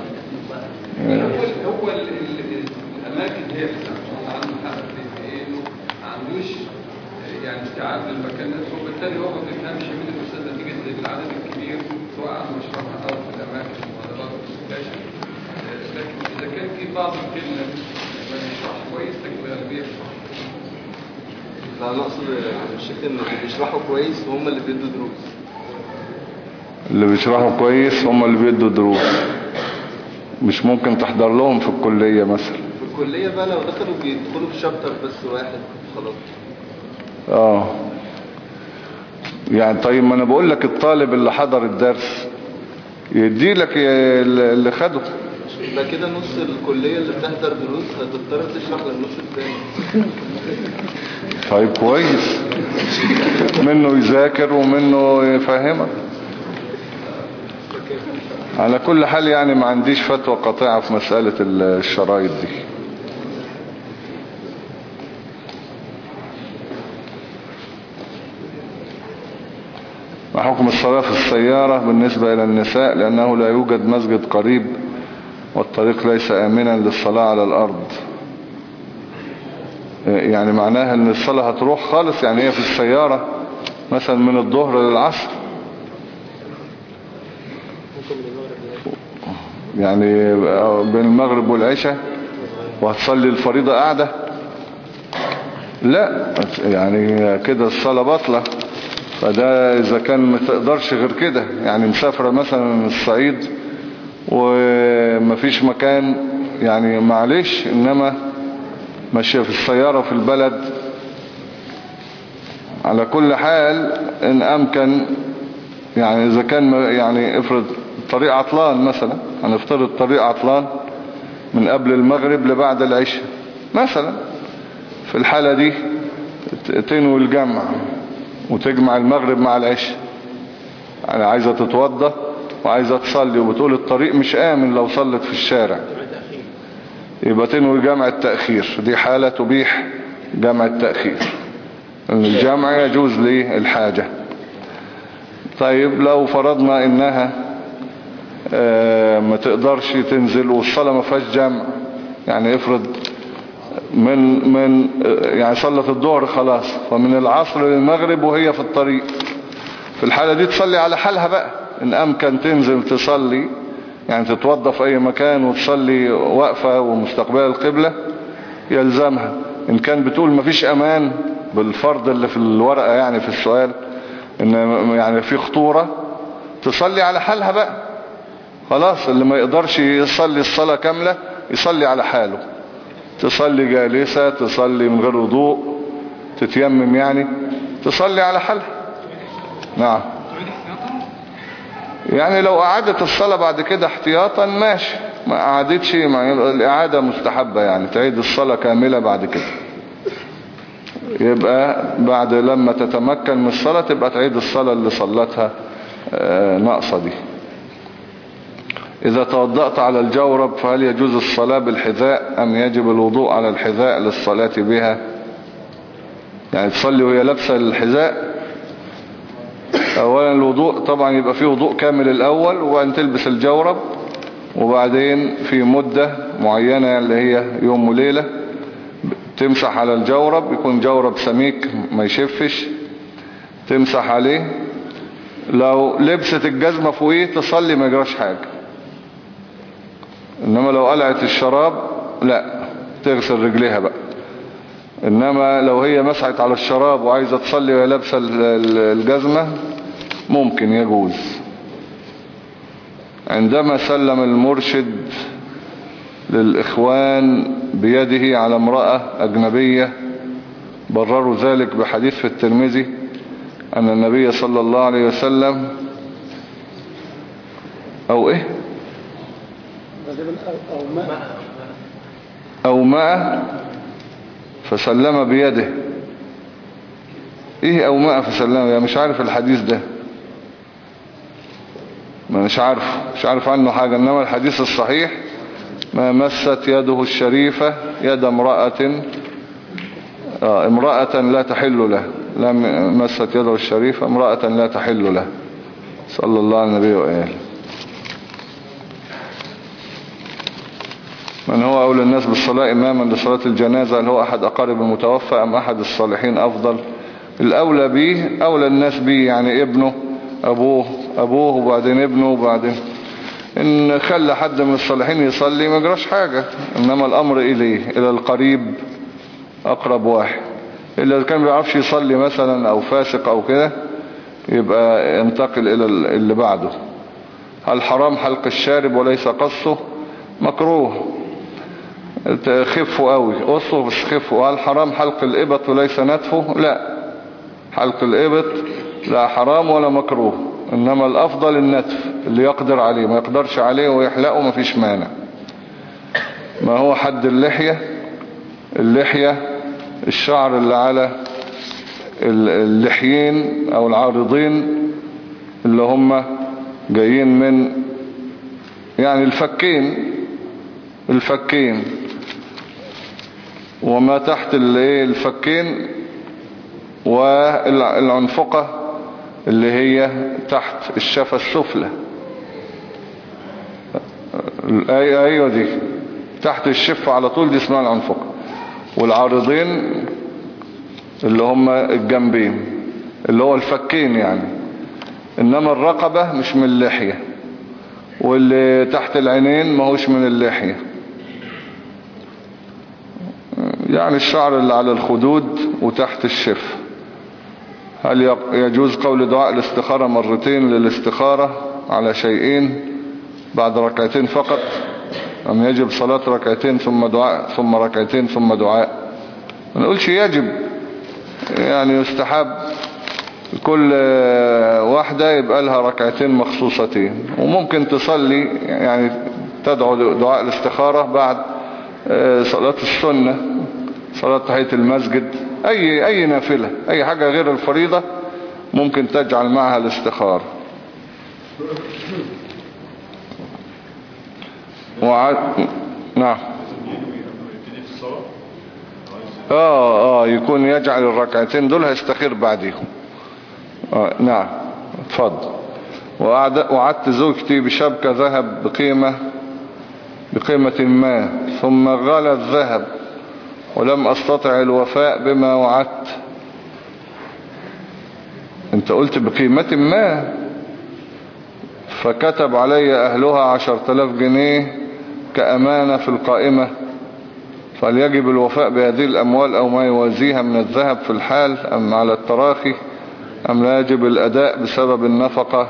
هو الاماكن هي عنده حق في انه ما عندوش يعني استيعاب للمكان نفسه، وبالتالي هو ما بيفهمش من المسألة نتيجة العدد الكبير سواء عن مشروعها او في الاماكن المحاضرات والسكاشن. لكن اذا كان في بعض الكلمة ما بيشرحش كويس لكن الغالبية بيشرحها. لا انا اقصد عن الشيخ ان اللي بيشرحوا كويس هم اللي بيدوا دروس. اللي بيشرحوا كويس هم اللي بيدوا دروس. مش ممكن تحضر لهم في الكلية مثلا؟ في الكلية بقى لو دخلوا بيدخلوا في شابتر بس واحد خلاص. اه يعني طيب ما انا بقول لك الطالب اللي حضر الدرس يدي لك اللي خده. ده كده نص الكلية اللي بتحضر دروس هتضطر تشرح للنص الثاني. طيب كويس، منه يذاكر ومنه يفهمك. على كل حال يعني ما عنديش فتوى قاطعة في مسألة الشرايط دي. ما حكم الصلاة في السيارة بالنسبة إلى النساء لأنه لا يوجد مسجد قريب والطريق ليس آمنا للصلاة على الأرض؟ يعني معناها أن الصلاة هتروح خالص، يعني هي في السيارة مثلا من الظهر للعصر، يعني بين المغرب والعشاء وهتصلي الفريضة قاعدة؟ لا يعني كده الصلاة باطلة. فده إذا كان ما تقدرش غير كده، يعني مسافرة مثلا الصعيد ومفيش مكان يعني معلش، إنما ماشية في السيارة في البلد على كل حال إن أمكن، يعني إذا كان يعني افرض طريق عطلان مثلا، هنفترض طريق عطلان من قبل المغرب لبعد العشاء مثلا، في الحالة دي تنوي الجمع وتجمع المغرب مع العشاء، يعني عايزة تتوضى وعايزة تصلي وبتقول الطريق مش آمن لو صلت في الشارع، يبقى تنوي جمع التأخير، دي حالة تبيح جمع التأخير، ان الجمع يجوز للحاجة. طيب لو فرضنا انها اه ما تقدرش تنزل والصلاة ما فيهاش جمع، يعني افرض من من يعني صلت الظهر خلاص، فمن العصر للمغرب وهي في الطريق، في الحالة دي تصلي على حالها بقى. ان امكن تنزل تصلي، يعني تتوضى في اي مكان وتصلي واقفة ومستقبل القبلة، يلزمها. ان كان بتقول مفيش امان بالفرض اللي في الورقة يعني في السؤال، ان يعني في خطورة، تصلي على حالها بقى خلاص. اللي ما يقدرش يصلي الصلاة كاملة يصلي على حاله، تصلي جالسة، تصلي من غير وضوء، تتيمم يعني، تصلي على حالها. نعم. يعني لو أعادت الصلاة بعد كده احتياطا ماشي، ما أعادتش الإعادة مستحبة، يعني تعيد الصلاة كاملة بعد كده، يبقى بعد لما تتمكن من الصلاة تبقى تعيد الصلاة اللي صلتها ناقصة دي. إذا توضأت على الجورب فهل يجوز الصلاة بالحذاء أم يجب الوضوء على الحذاء للصلاة بها؟ يعني تصلي وهي لابسة الحذاء. أولا الوضوء طبعا يبقى فيه وضوء كامل الأول، وبعدين تلبس الجورب، وبعدين في مدة معينة اللي هي يوم وليلة تمسح على الجورب، يكون جورب سميك ما يشفش، تمسح عليه. لو لبست الجزمة فوقيه تصلي ما يجراش حاجة. إنما لو قلعت الشراب لا، تغسل رجليها بقى. إنما لو هي مسحت على الشراب وعايزة تصلي وهي لابسة الجزمة ممكن يجوز. عندما سلم المرشد للإخوان بيده على امرأة أجنبية برروا ذلك بحديث في الترمذي أن النبي صلى الله عليه وسلم أو إيه أو ماء فسلم بيده. إيه أو ماء فسلم؟ يعني مش عارف الحديث ده، ما مش عارف مش عارف عنه حاجة. إنما الحديث الصحيح ما مست يده الشريفة يد امرأة آه امرأة لا تحل له، لم مست يده الشريفة امرأة لا تحل له، صلى الله عليه النبي وآله. من هو أولى الناس بالصلاة إماما لصلاة الجنازة؟ هل هو أحد أقارب المتوفى أم أحد الصالحين أفضل؟ الأولى به أولى الناس به، يعني ابنه، أبوه أبوه وبعدين ابنه، وبعدين إن خلى حد من الصالحين يصلي ما جراش حاجة. إنما الأمر إليه، إلى القريب أقرب واحد. إلا إذا كان بيعرفش يصلي مثلا أو فاسق أو كده يبقى ينتقل إلى اللي بعده. هل حرام حلق الشارب وليس قصه؟ مكروه، خفه قوي، قصه بس خفه. هل حرام حلق الإبط وليس نتفه؟ لا، حلق الإبط لا حرام ولا مكروه، إنما الأفضل النتف اللي يقدر عليه. ما يقدرش عليه ويحلقه ما فيش مانع. ما هو حد اللحية؟ اللحية الشعر اللي على اللحيين أو العارضين اللي هم جايين من يعني الفكين الفكين وما تحت الفكين، والعنفقة اللي هي تحت الشفة السفلى. ايوه دي تحت الشفة على طول، دي اسمها العنفقة. والعارضين اللي هم الجنبين اللي هو الفكين يعني. انما الرقبة مش من اللحية، واللي تحت العينين ما هوش من اللحية. يعني الشعر اللي على الخدود وتحت الشفة. هل يجوز قول دعاء الاستخارة مرتين للاستخارة على شيئين بعد ركعتين فقط، أم يجب صلاة ركعتين ثم دعاء ثم ركعتين ثم دعاء؟ ما نقولش يجب، يعني يستحب. كل واحدة يبقى لها ركعتين مخصوصتين، وممكن تصلي يعني تدعو دعاء الاستخارة بعد صلاة السنة، صلاة تحية المسجد، أي أي نافلة، أي حاجة غير الفريضة ممكن تجعل معها الاستخارة. وع... نعم. اه اه يكون يجعل الركعتين دول هيستخير بعديهم. آه نعم اتفضل. وعدت زوجتي بشبكة ذهب بقيمة بقيمة ما ثم غلى الذهب ولم استطع الوفاء بما وعدت. انت قلت بقيمة ما، فكتب علي اهلها عشر تلاف جنيه كأمانة في القائمة، فليجب الوفاء بهذه الاموال او ما يوازيها من الذهب في الحال ام على التراخي ام لا يجب الاداء بسبب النفقة؟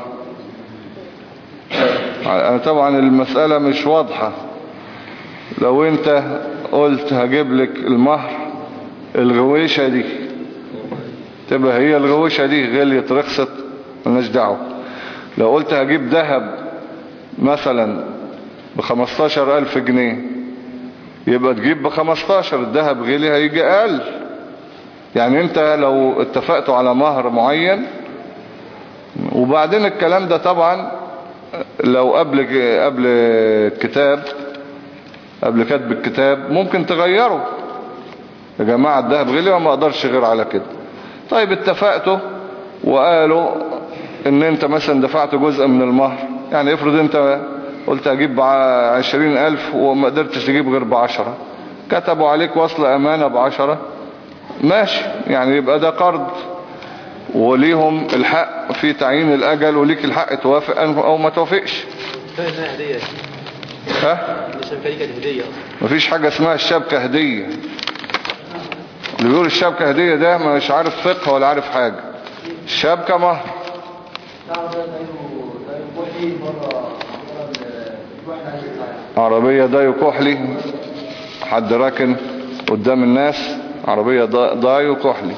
طبعا المسألة مش واضحة. لو انت قلت هجيب لك المهر الغويشة دي، تبقى هي الغويشة دي غليت رخصت مالناش دعوة. لو قلت هجيب ذهب مثلا بخمستاشر الف جنيه، يبقى تجيب بخمستاشر، الذهب غلي هيجي اقل. يعني انت لو اتفقتوا على مهر معين، وبعدين الكلام ده طبعا لو قبل قبل الكتاب قبل كتب الكتاب ممكن تغيره، يا جماعة الذهب غلي وما اقدرش غير على كده. طيب اتفقتوا وقالوا ان انت مثلا دفعت جزء من المهر، يعني افرض انت قلت اجيب عشرين الف وما قدرتش تجيب غير بعشرة، كتبوا عليك وصل امانة بعشرة، ماشي، يعني يبقى ده قرض وليهم الحق في تعيين الاجل وليك الحق توافق او ما توافقش. هدية. ها؟ الشبكة دي كانت هدية اصلا. مفيش حاجة اسمها الشبكة هدية. اللي بيقول الشبكة هدية ده مش عارف فقه ولا عارف حاجة. الشبكة مهر. عربية دايو كحلي، حد راكن قدام الناس عربية دايو كحلي.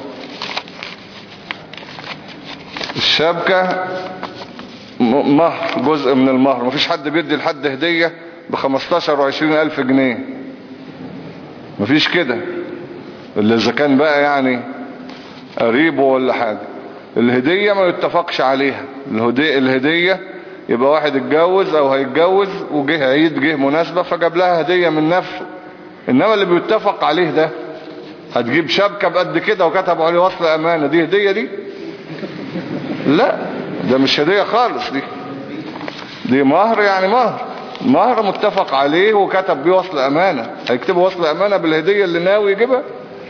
الشبكة مهر، جزء من المهر. مفيش حد بيدي لحد هدية بخمستاشر وعشرين الف جنيه، مفيش كده، اللي اذا كان بقى يعني قريبه ولا حاجة. الهدية ما يتفقش عليها. الهدية, الهدية يبقى واحد اتجوز او هيتجوز وجه عيد، جه مناسبة فجاب لها هدية من نفسه. انما اللي بيتفق عليه ده، هتجيب شبكة بقد كده وكتب عليه وصل امانة، دي هدية دي؟ لا، ده مش هدية خالص، دي دي مهر. يعني مهر مهر متفق عليه وكتب بيه وصل امانة. هيكتبوا وصل امانة بالهدية اللي ناوي يجيبها؟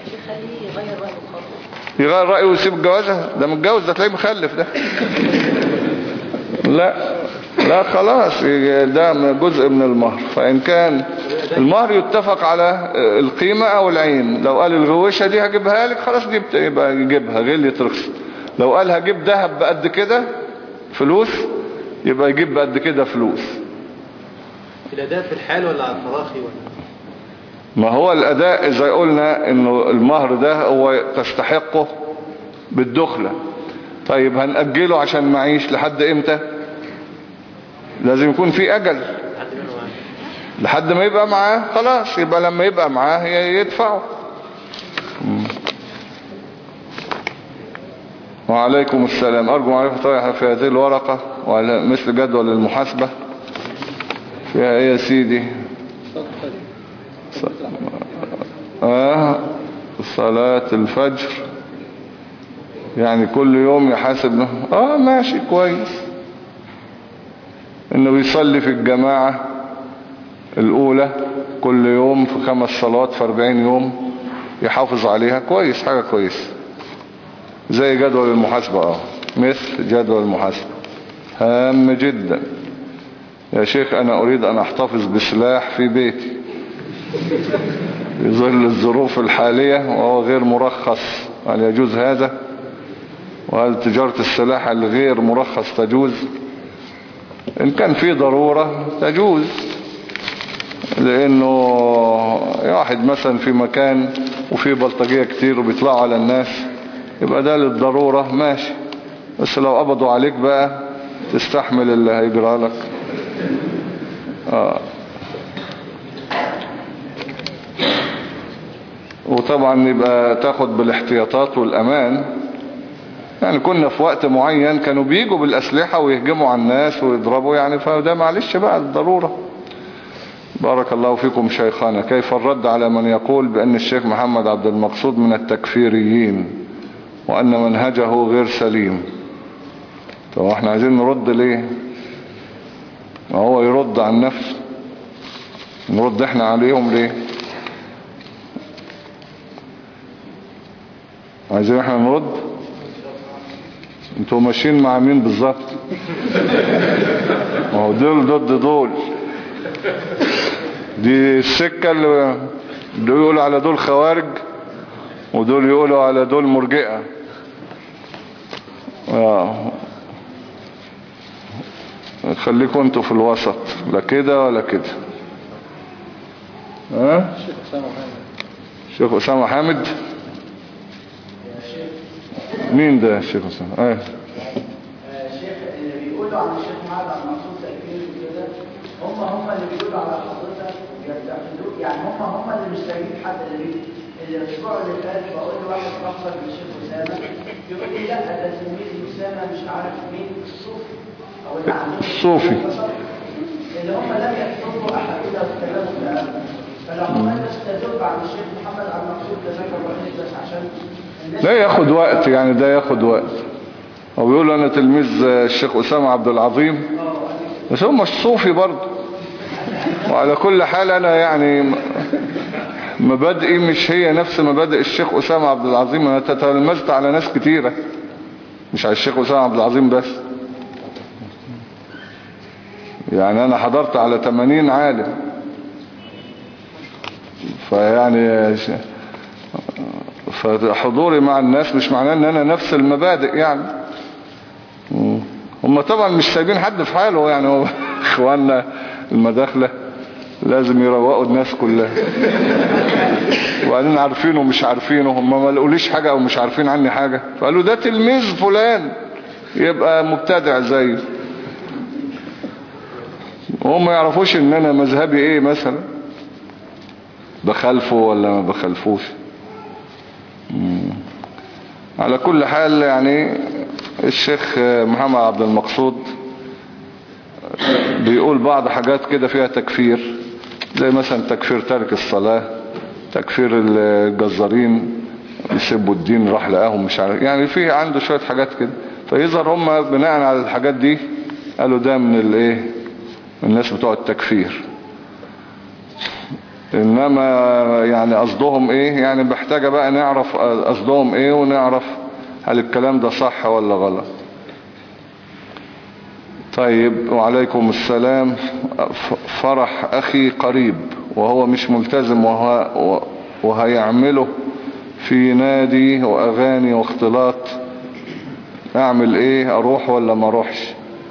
يغير رأيه ويسيب الجوازة؟ ده متجوز، ده تلاقيه مخلف ده. لا لا خلاص، ده جزء من المهر. فإن كان المهر يتفق على القيمة أو العين، لو قال الغويشة دي هجيبها لك، خلاص دي يبقى يجيبها غير ترخص. لو قال هجيب ذهب بقد كده فلوس، يبقى يجيب بقد كده فلوس. الأداء في الحال ولا على التراخي ولا؟ ما هو الأداء إذا قلنا إنه المهر ده هو تستحقه بالدخلة. طيب هنأجله عشان معيش لحد إمتى؟ لازم يكون في أجل لحد ما يبقى معاه. خلاص، يبقى لما يبقى معاه يدفعه. وعليكم السلام. أرجو معرفة طريقة في هذه الورقة وعلى مثل جدول المحاسبة. فيها ايه يا سيدي؟ آه صلاة الفجر، يعني كل يوم يحاسب. اه ماشي كويس. انه بيصلي في الجماعة الاولى كل يوم في خمس صلوات في اربعين يوم يحافظ عليها، كويس، حاجة كويس. زي جدول المحاسبة، اه مثل جدول المحاسبة، هام جدا. يا شيخ انا اريد ان احتفظ بسلاح في بيتي في ظل الظروف الحالية وهو غير مرخص، هل يجوز هذا؟ وهل تجارة السلاح الغير مرخص تجوز؟ ان كان في ضرورة تجوز، لانه واحد مثلا في مكان وفي بلطجية كتير وبيطلعوا على الناس، يبقى ده للضرورة ماشي. بس لو قبضوا عليك بقى تستحمل اللي هيجرى لك. آه. وطبعا يبقى تاخد بالاحتياطات والأمان. يعني كنا في وقت معين كانوا بيجوا بالأسلحة ويهجموا على الناس ويضربوا، يعني فده معلش بقى الضرورة. بارك الله فيكم شيخنا. كيف الرد على من يقول بأن الشيخ محمد عبد المقصود من التكفيريين وأن منهجه غير سليم؟ طب احنا عايزين نرد ليه؟ ما هو يرد عن نفسه، نرد احنا عليهم ليه؟ عايزين احنا نرد؟ انتوا ماشيين مع مين بالظبط؟ ما هو دول ضد دول، دي السكة اللي دول يقولوا على دول خوارج ودول يقولوا على دول مرجئة. اه خليكم انتوا في الوسط، لا كده ولا كده. ها شيخ أسامة حامد؟ مين ده الشيخ أسامة؟ اه شيخ اللي بيقولوا عن الشيخ محمد عبد المقصود تكفير وكده، هم هم اللي بيقولوا على حضرتك بيعتقدوك، يعني هم هم اللي مش سايبين حد. اللي بي الاسبوع اللي فات بقول له واحد رفض للشيخ أسامة، يقول لي لا ده تلميذ أسامة مش عارف مين الصوفي او اللي عندهم الصوفي اللي هم لم يحفظوا احاديث وكلامهم الان. فلو هم بس تدب عن الشيخ محمد عبد المقصود جزاك الله خير، بس عشان لا ياخد وقت، يعني ده ياخد وقت. هو بيقول انا تلميذ الشيخ أسامة عبد العظيم، بس هو مش صوفي برضه. وعلى كل حال انا يعني مبادئي مش هي نفس مبادئ الشيخ أسامة عبد العظيم. انا تتلمذت على ناس كتيرة، مش على الشيخ أسامة عبد العظيم بس. يعني انا حضرت على ثمانين عالم، فيعني فحضوري مع الناس مش معناه ان انا نفس المبادئ يعني. هم طبعا مش سايبين حد في حاله يعني. هو اخواننا المداخلة لازم يروقوا الناس كلها، وبعدين عارفينه ومش عارفينه. هم ما لقوليش حاجة او مش عارفين عني حاجة، فقالوا ده تلميذ فلان يبقى مبتدع زيه، وهم ما يعرفوش ان انا مذهبي ايه مثلا، بخالفه ولا ما بخالفوش. على كل حال يعني الشيخ محمد عبد المقصود بيقول بعض حاجات كده فيها تكفير، زي مثلا تكفير تارك الصلاة، تكفير الجزارين يسبوا الدين راح لقاهم مش عارف، يعني في عنده شوية حاجات كده. فيظهر هم بناء على الحاجات دي قالوا ده من الايه، من الناس بتوع التكفير. انما يعني قصدهم ايه، يعني محتاجة بقى نعرف قصدهم ايه ونعرف هل الكلام ده صح ولا غلط. طيب وعليكم السلام. فرح اخي قريب وهو مش ملتزم وهو وهيعمله في نادي واغاني واختلاط، اعمل ايه؟ اروح ولا ما اروحش؟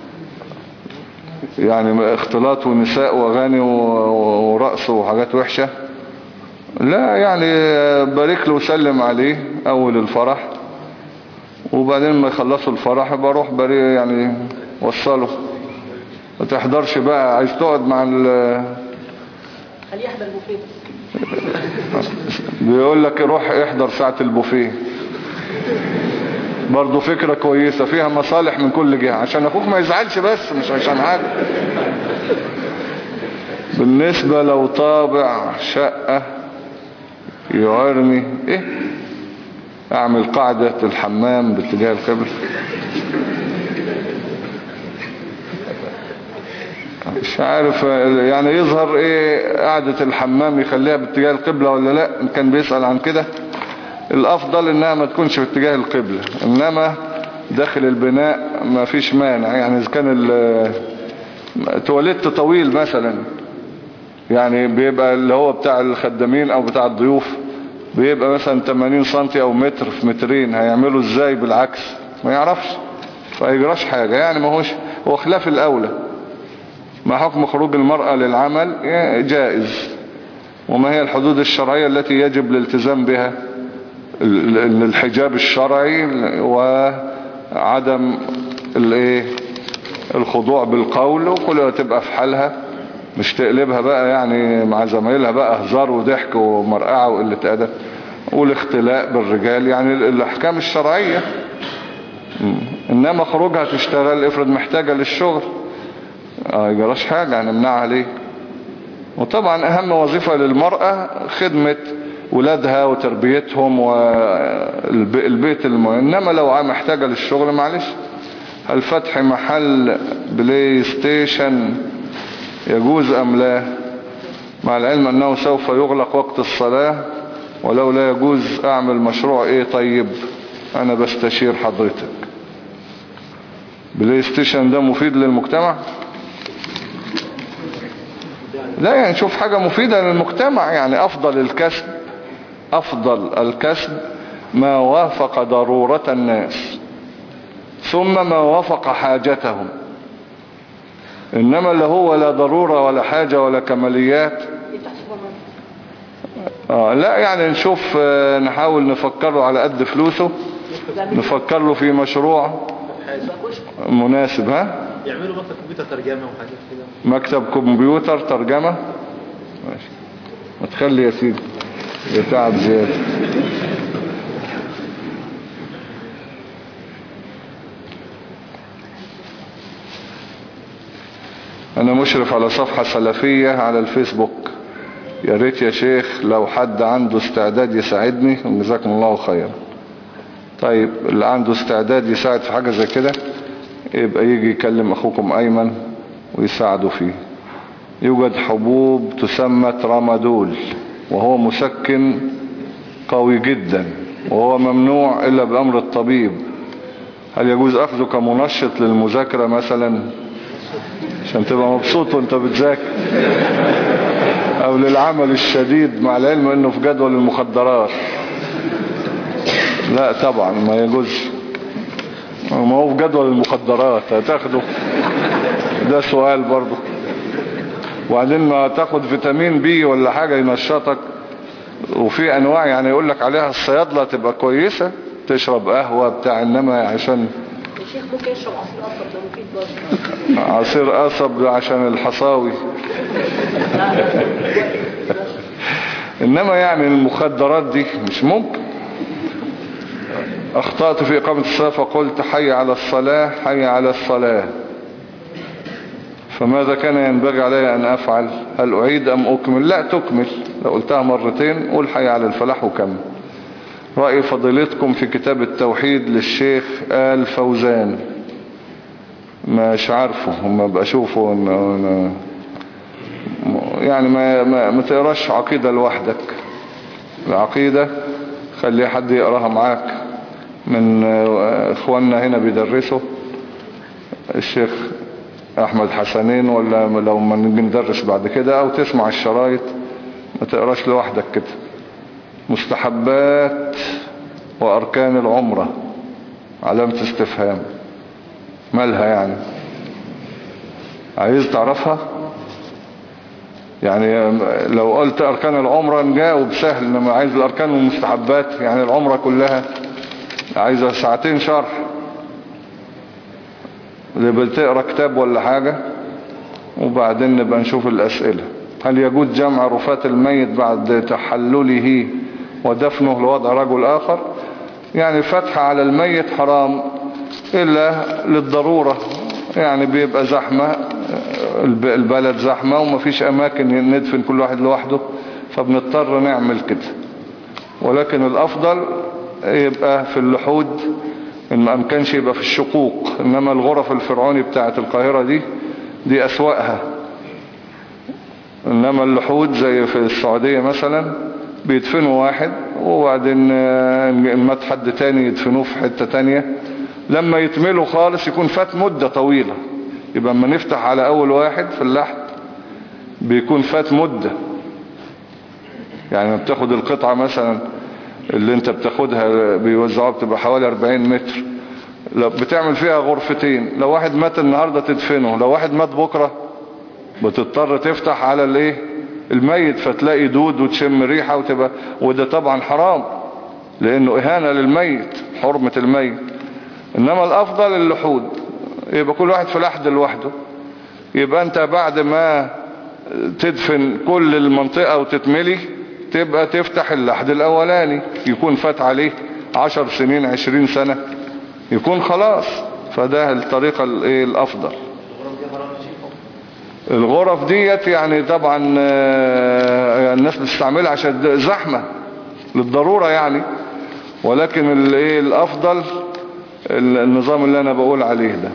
يعني اختلاط ونساء واغاني ورقص وحاجات وحشة؟ لا يعني بارك له وسلم عليه اول الفرح، وبعدين ما يخلصوا الفرح بروح بري يعني وصله. ما تحضرش بقى، عايز تقعد مع ال خليه يحضر البوفيه. بيقول لك روح احضر ساعة البوفيه، برضو فكرة كويسة فيها مصالح من كل جهة، عشان اخوك ما يزعلش بس مش عشان حاجة. بالنسبة لو طابع شقة يعرني ايه، اعمل قاعدة الحمام باتجاه القبل؟ مش عارف يعني يظهر ايه قاعدة الحمام يخليها باتجاه القبلة ولا لا. كان بيسأل عن كده. الافضل انها ما تكونش باتجاه القبلة، انما داخل البناء ما فيش مانع. يعني اذا كان التواليت طويل مثلا، يعني بيبقى اللي هو بتاع الخدامين او بتاع الضيوف بيبقى مثلا ثمانين سنتي او متر في مترين، هيعملوا ازاي بالعكس؟ ما يعرفش، فيجراش حاجة. يعني ما هوش هو خلاف الاولى. ما حكم خروج المرأة للعمل؟ جائز. وما هي الحدود الشرعية التي يجب الالتزام بها؟ الحجاب الشرعي وعدم الايه الخضوع بالقول، وكلها تبقى في حالها، مش تقلبها بقى يعني مع زمايلها بقى هزار وضحك ومرقعة وقلة أدب، والاختلاء بالرجال، يعني الأحكام الشرعية. إنما خروجها تشتغل افرض محتاجة للشغل، اه يجراش حاجة هنمنعها ليه؟ وطبعا اهم وظيفة للمرأة خدمة ولادها وتربيتهم والبيت المهم. انما لو محتاجة للشغل معلش. هل فتح محل بلاي ستيشن يجوز ام لا؟ مع العلم انه سوف يغلق وقت الصلاة، ولو لا يجوز اعمل مشروع ايه؟ طيب انا بستشير حضرتك. بلاي ستيشن ده مفيد للمجتمع؟ لا يعني شوف حاجة مفيدة للمجتمع. يعني افضل الكسب افضل الكسب ما وافق ضرورة الناس ثم ما وافق حاجتهم. انما اللي هو لا ضرورة ولا حاجة ولا كماليات آه لا يعني نشوف آه نحاول نفكر له على قد فلوسه، نفكر له في مشروع مناسب. ها يعملوا مكتب كمبيوتر ترجمة وحاجات كده. مكتب كمبيوتر ترجمة ماشي. ما تخلي يا سيدي يتعب زيادة. انا مشرف على صفحة سلفية على الفيسبوك، يا ريت يا شيخ لو حد عنده استعداد يساعدني، جزاكم الله خيرا. طيب اللي عنده استعداد يساعد في حاجة زي كده يبقى يجي يكلم اخوكم ايمن ويساعدوا فيه. يوجد حبوب تسمى ترامادول وهو مسكن قوي جدا وهو ممنوع الا بامر الطبيب. هل يجوز اخذه كمنشط للمذاكرة مثلا عشان تبقى مبسوط وانت بتذاكر، او للعمل الشديد مع العلم انه في جدول المخدرات؟ لا طبعا ما يجوز، ما هو في جدول المخدرات هتاخده؟ ده سؤال برضو. وبعدين ما تاخد فيتامين بي ولا حاجة ينشطك، وفي انواع يعني يقول لك عليها الصيادلة تبقى كويسة، تشرب قهوة بتاع. انما عشان الشيخ ممكن يشرب عصير قصب ده مفيد برضه. عصير قصب عشان الحصاوي. انما يعني المخدرات دي مش ممكن. اخطأت في اقامة الصلاة فقلت حي على الصلاة حي على الصلاة، فماذا كان ينبغي علي ان افعل؟ هل اعيد ام اكمل؟ لا تكمل. لو قلتها مرتين قول حي على الفلاح وكمل. رأي فضيلتكم في كتاب التوحيد للشيخ آل فوزان؟ مش عارفه، ما بأشوفه إن يعني ما, ما, ما تقراش عقيدة لوحدك. العقيدة خلي حد يقراها معاك من اخواننا هنا بيدرسوا، الشيخ احمد حسنين، ولا لو ما نجي ندرس بعد كده، او تسمع الشرايط. ما تقراش لوحدك كده. مستحبات واركان العمرة علامة استفهام، مالها يعني؟ عايز تعرفها؟ يعني لو قلت اركان العمرة نجاوب سهل، انما عايز الاركان والمستحبات يعني العمرة كلها عايزة ساعتين شرح. اللي بتقرأ كتاب ولا حاجة وبعدين نبقى نشوف الاسئلة. هل يجوز جمع رفات الميت بعد تحلله ودفنه لوضع رجل آخر؟ يعني فتح على الميت حرام إلا للضرورة، يعني بيبقى زحمة، البلد زحمة ومفيش أماكن ندفن كل واحد لوحده، فبنضطر نعمل كده. ولكن الأفضل يبقى في اللحود، إن ما أمكنش يبقى في الشقوق. إنما الغرف الفرعوني بتاعت القاهرة دي دي أسوأها. إنما اللحود زي في السعودية مثلا بيدفنوا واحد وبعدين مات حد تاني يدفنوه في حتة تانية. لما يتملوا خالص يكون فات مدة طويلة، يبقى اما نفتح على اول واحد في اللحد بيكون فات مدة. يعني بتاخد القطعة مثلا اللي انت بتاخدها بيوزعوها بتبقى حوالي أربعين متر، لو بتعمل فيها غرفتين، لو واحد مات النهاردة تدفنه، لو واحد مات بكرة بتضطر تفتح على الايه الميت، فتلاقي دود وتشم ريحة وتبقى، وده طبعا حرام لانه اهانة للميت، حرمة الميت. انما الافضل اللحود، يبقى كل واحد في لحد لوحده. يبقى انت بعد ما تدفن كل المنطقة وتتملي تبقى تفتح اللحد الاولاني، يكون فات عليه عشر سنين عشرين سنة يكون خلاص. فده الطريقة الايه الافضل. الغرف ديت يعني طبعا آه، الناس بتستعملها عشان زحمة للضرورة يعني، ولكن الايه الافضل النظام اللي انا بقول عليه ده.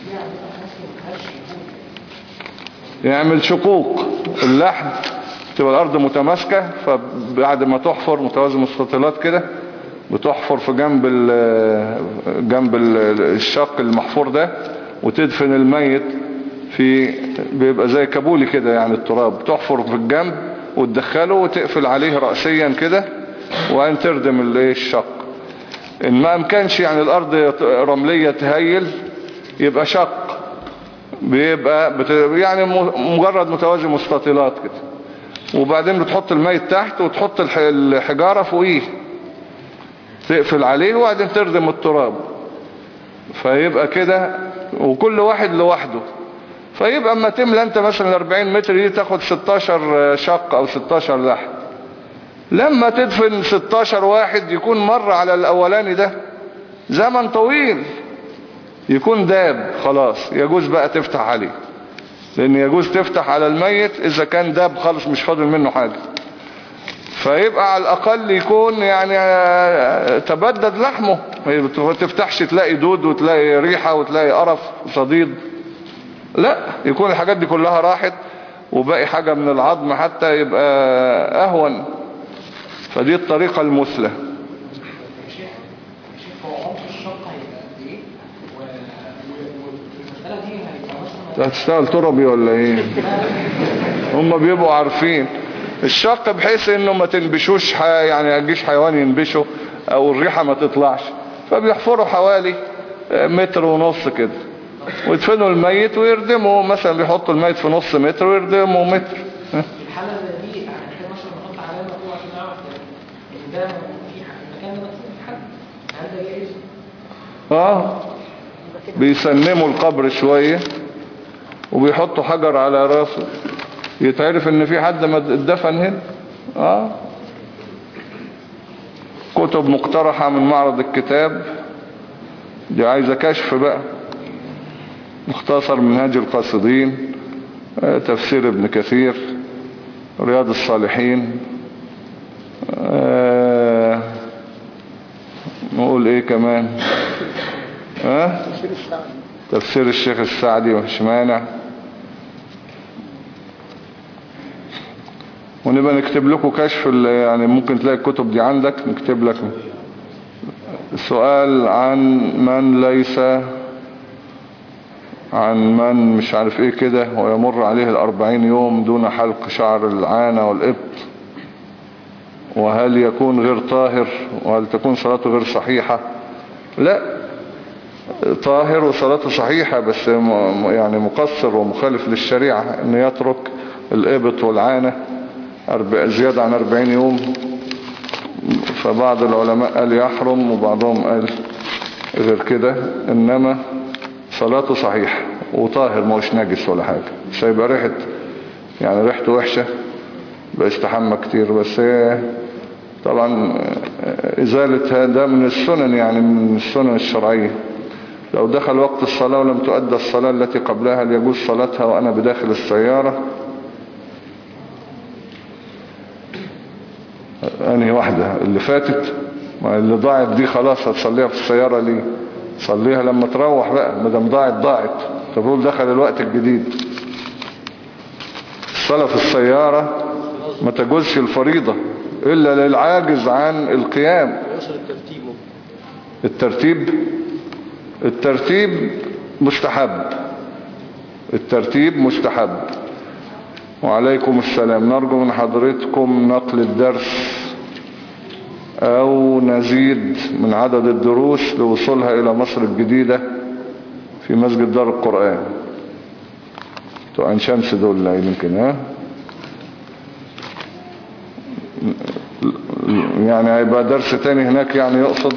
يعمل شقوق اللحد، تبقى الارض متماسكة، فبعد ما تحفر متوازي مستطيلات كده بتحفر في جنب ال جنب ال الشق المحفور ده، وتدفن الميت في بيبقى زي كابولي كده يعني التراب، تحفر في الجنب وتدخله وتقفل عليه رأسيا كده، وان تردم الايه الشق. ان ما امكنش يعني الارض رملية تهيل، يبقى شق بيبقى بت... يعني مجرد متوازي مستطيلات كده، وبعدين بتحط الميت تحت وتحط الح... الحجارة فوقيه، تقفل عليه وبعدين تردم التراب، فيبقى كده وكل واحد لوحده. فيبقى اما تملى انت مثلا اربعين متر دي تاخد ستاشر شق او ستاشر لحد. لما تدفن ستاشر واحد يكون مر على الاولاني ده زمن طويل، يكون داب خلاص، يجوز بقى تفتح عليه، لان يجوز تفتح على الميت اذا كان داب خالص مش فاضل منه حاجة. فيبقى على الاقل يكون يعني تبدد لحمه، ما تفتحش تلاقي دود وتلاقي ريحة وتلاقي قرف وصديد، لا، يكون الحاجات دي كلها راحت وباقي حاجة من العظم حتى يبقى اهون. فدي الطريقة المثلى. هتشتغل تربي ولا ايه؟ هم بيبقوا عارفين الشق بحيث انه ما تنبشوش ح... يعني يجيش حيوان ينبشه او الريحة ما تطلعش، فبيحفروا حوالي متر ونص كده ويدفنوا الميت ويردموا، مثلا بيحطوا الميت في نص متر ويردموا متر. الحالة دي احنا مثلا نحط علامة فوق عشان نعرف ان ده في المكان ده مكتوب في حد، هل ده جايز؟ اه بيسنموا القبر شوية وبيحطوا حجر على راسه يتعرف ان في حد ما اتدفن هنا. اه كتب مقترحة من معرض الكتاب دي عايزة كشف بقى. مختصر منهاج القاصدين، آه تفسير ابن كثير، رياض الصالحين، آه نقول ايه كمان، آه تفسير الشيخ السعدي مش مانع. ونبقى نكتب لكم كشف يعني، ممكن تلاقي الكتب دي عندك، نكتب لك سؤال عن من ليس عن من مش عارف ايه كده، ويمر عليه الاربعين يوم دون حلق شعر العانة والإبط، وهل يكون غير طاهر وهل تكون صلاته غير صحيحة؟ لا، طاهر وصلاته صحيحة، بس يعني مقصر ومخالف للشريعة انه يترك الإبط والعانة زيادة عن اربعين يوم. فبعض العلماء قال يحرم وبعضهم قال غير كده، انما صلاته صحيحة وطاهر ما هوش نجس ولا حاجة، بس هيبقى ريحة يعني ريحته وحشة بيستحمى كتير. بس طبعا ازالة هذا من السنن يعني من السنن الشرعية. لو دخل وقت الصلاة ولم تؤدى الصلاة التي قبلها هل يجوز صلاتها وانا بداخل السيارة؟ انهي واحدة اللي فاتت؟ ما اللي ضاعت دي خلاص هتصليها في السيارة ليه؟ صليها لما تروح بقى، مدام ضاعت ضاعت. تقول دخل الوقت الجديد. الصلاة في السيارة ما تجوزش الفريضة الا للعاجز عن القيام. الترتيب الترتيب مستحب، الترتيب مستحب. وعليكم السلام. نرجو من حضرتكم نقل الدرس او نزيد من عدد الدروس لوصولها الى مصر الجديدة في مسجد دار القرآن. تو عين شمس دول لا يمكن، ها يعني هيبقى درس تاني هناك يعني يقصد.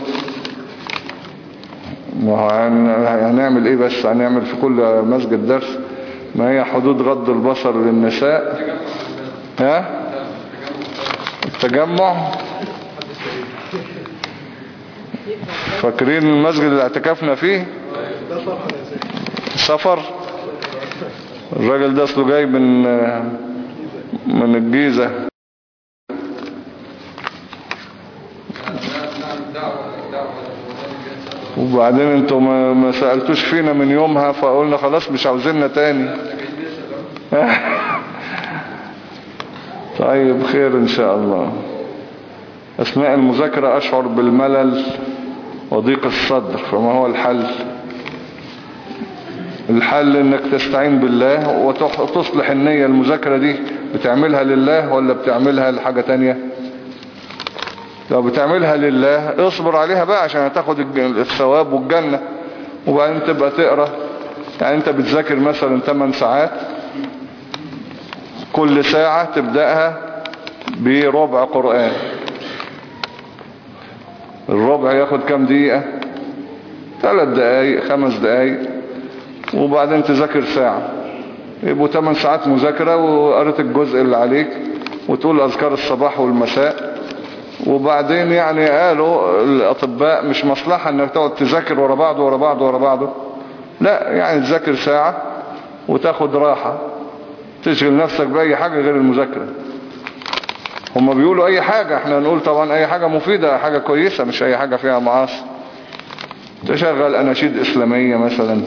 هنعمل ايه بس؟ هنعمل في كل مسجد درس؟ ما هي حدود غض البصر للنساء. ها التجمع. فاكرين المسجد اللي اعتكفنا فيه؟ سفر الراجل ده اصله جاي من من الجيزة. وبعدين انتوا ما, ما سألتوش فينا من يومها، فقلنا خلاص مش عاوزيننا تاني. طيب خير ان شاء الله. اثناء المذاكرة اشعر بالملل وضيق الصدر، فما هو الحل؟ الحل انك تستعين بالله وتصلح النية. المذاكرة دي بتعملها لله ولا بتعملها لحاجة تانية؟ لو بتعملها لله اصبر عليها بقى عشان هتاخد الثواب والجنة. وبعدين تبقى تقرأ، يعني انت بتذاكر مثلا ثمان ساعات، كل ساعة تبدأها بربع قرآن. الربع ياخد كام دقيقة؟ ثلاث دقايق خمس دقايق. وبعدين تذاكر ساعة، يبقوا ثمان ساعات مذاكرة وقرأت الجزء اللي عليك، وتقول أذكار الصباح والمساء. وبعدين يعني قالوا الأطباء مش مصلحة انك تقعد تذاكر ورا بعض ورا بعض ورا بعض، لا، يعني تذاكر ساعة وتاخد راحة، تشغل نفسك بأي حاجة غير المذاكرة. هما بيقولوا أي حاجة، احنا نقول طبعا أي حاجة مفيدة، حاجة كويسة، مش أي حاجة فيها معاصي. تشغل أناشيد إسلامية مثلا،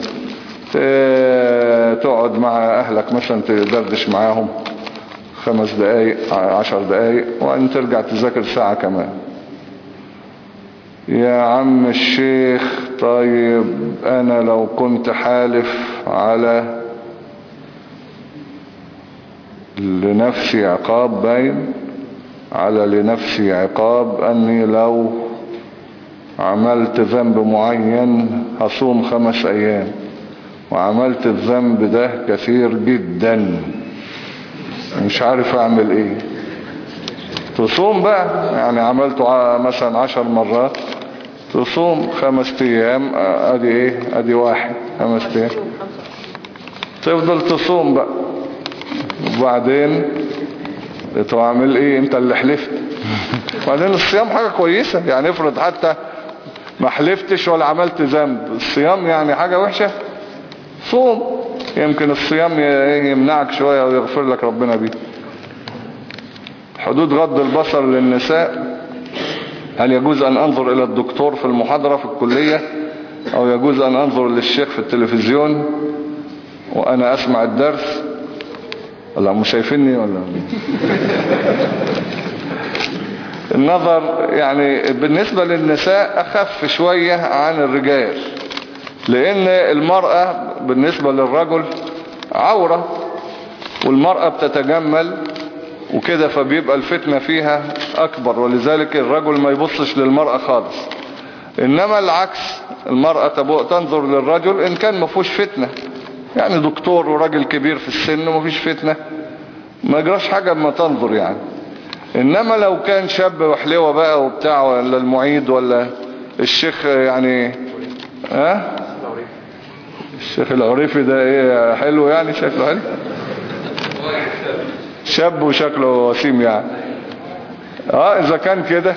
تقعد مع أهلك مثلا تدردش معاهم خمس دقايق عشر دقايق، وأن ترجع تذاكر ساعة كمان. يا عم الشيخ، طيب أنا لو كنت حالف على لنفسي عقاب، باين على لنفسي عقاب أني لو عملت ذنب معين هصوم خمس أيام، وعملت الذنب ده كثير جدا، مش عارف اعمل ايه. تصوم بقى، يعني عملته مثلا عشر مرات، تصوم خمس ايام، ادي ايه، ادي واحد خمس ايام، تفضل تصوم بقى. وبعدين تعمل ايه؟ انت اللي حلفت. وبعدين الصيام حاجة كويسة، يعني افرض حتى ما حلفتش ولا عملت ذنب، الصيام يعني حاجة وحشة؟ صوم، يمكن الصيام يمنعك شوية ويغفر لك ربنا بيه. حدود غض البصر للنساء، هل يجوز أن أنظر إلى الدكتور في المحاضرة في الكلية، أو يجوز أن أنظر للشيخ في التلفزيون وأنا أسمع الدرس؟ ولا مش شايفيني ولا؟ النظر يعني بالنسبة للنساء أخف شوية عن الرجال، لأن المرأة بالنسبة للرجل عورة، والمرأة بتتجمل وكده، فبيبقى الفتنة فيها أكبر، ولذلك الرجل ما يبصش للمرأة خالص. إنما العكس، المرأة تنظر للرجل إن كان ما فيهوش فتنة، يعني دكتور وراجل كبير في السن وما فيش فتنة، ما يجراش حاجة اما تنظر يعني. إنما لو كان شاب وحلوة بقى وبتاع، ولا المعيد ولا الشيخ يعني، ها الشيخ العريفي ده ايه، حلو يعني، شكله حلو، شاب وشكله وسيم يعني. اه اذا كان كده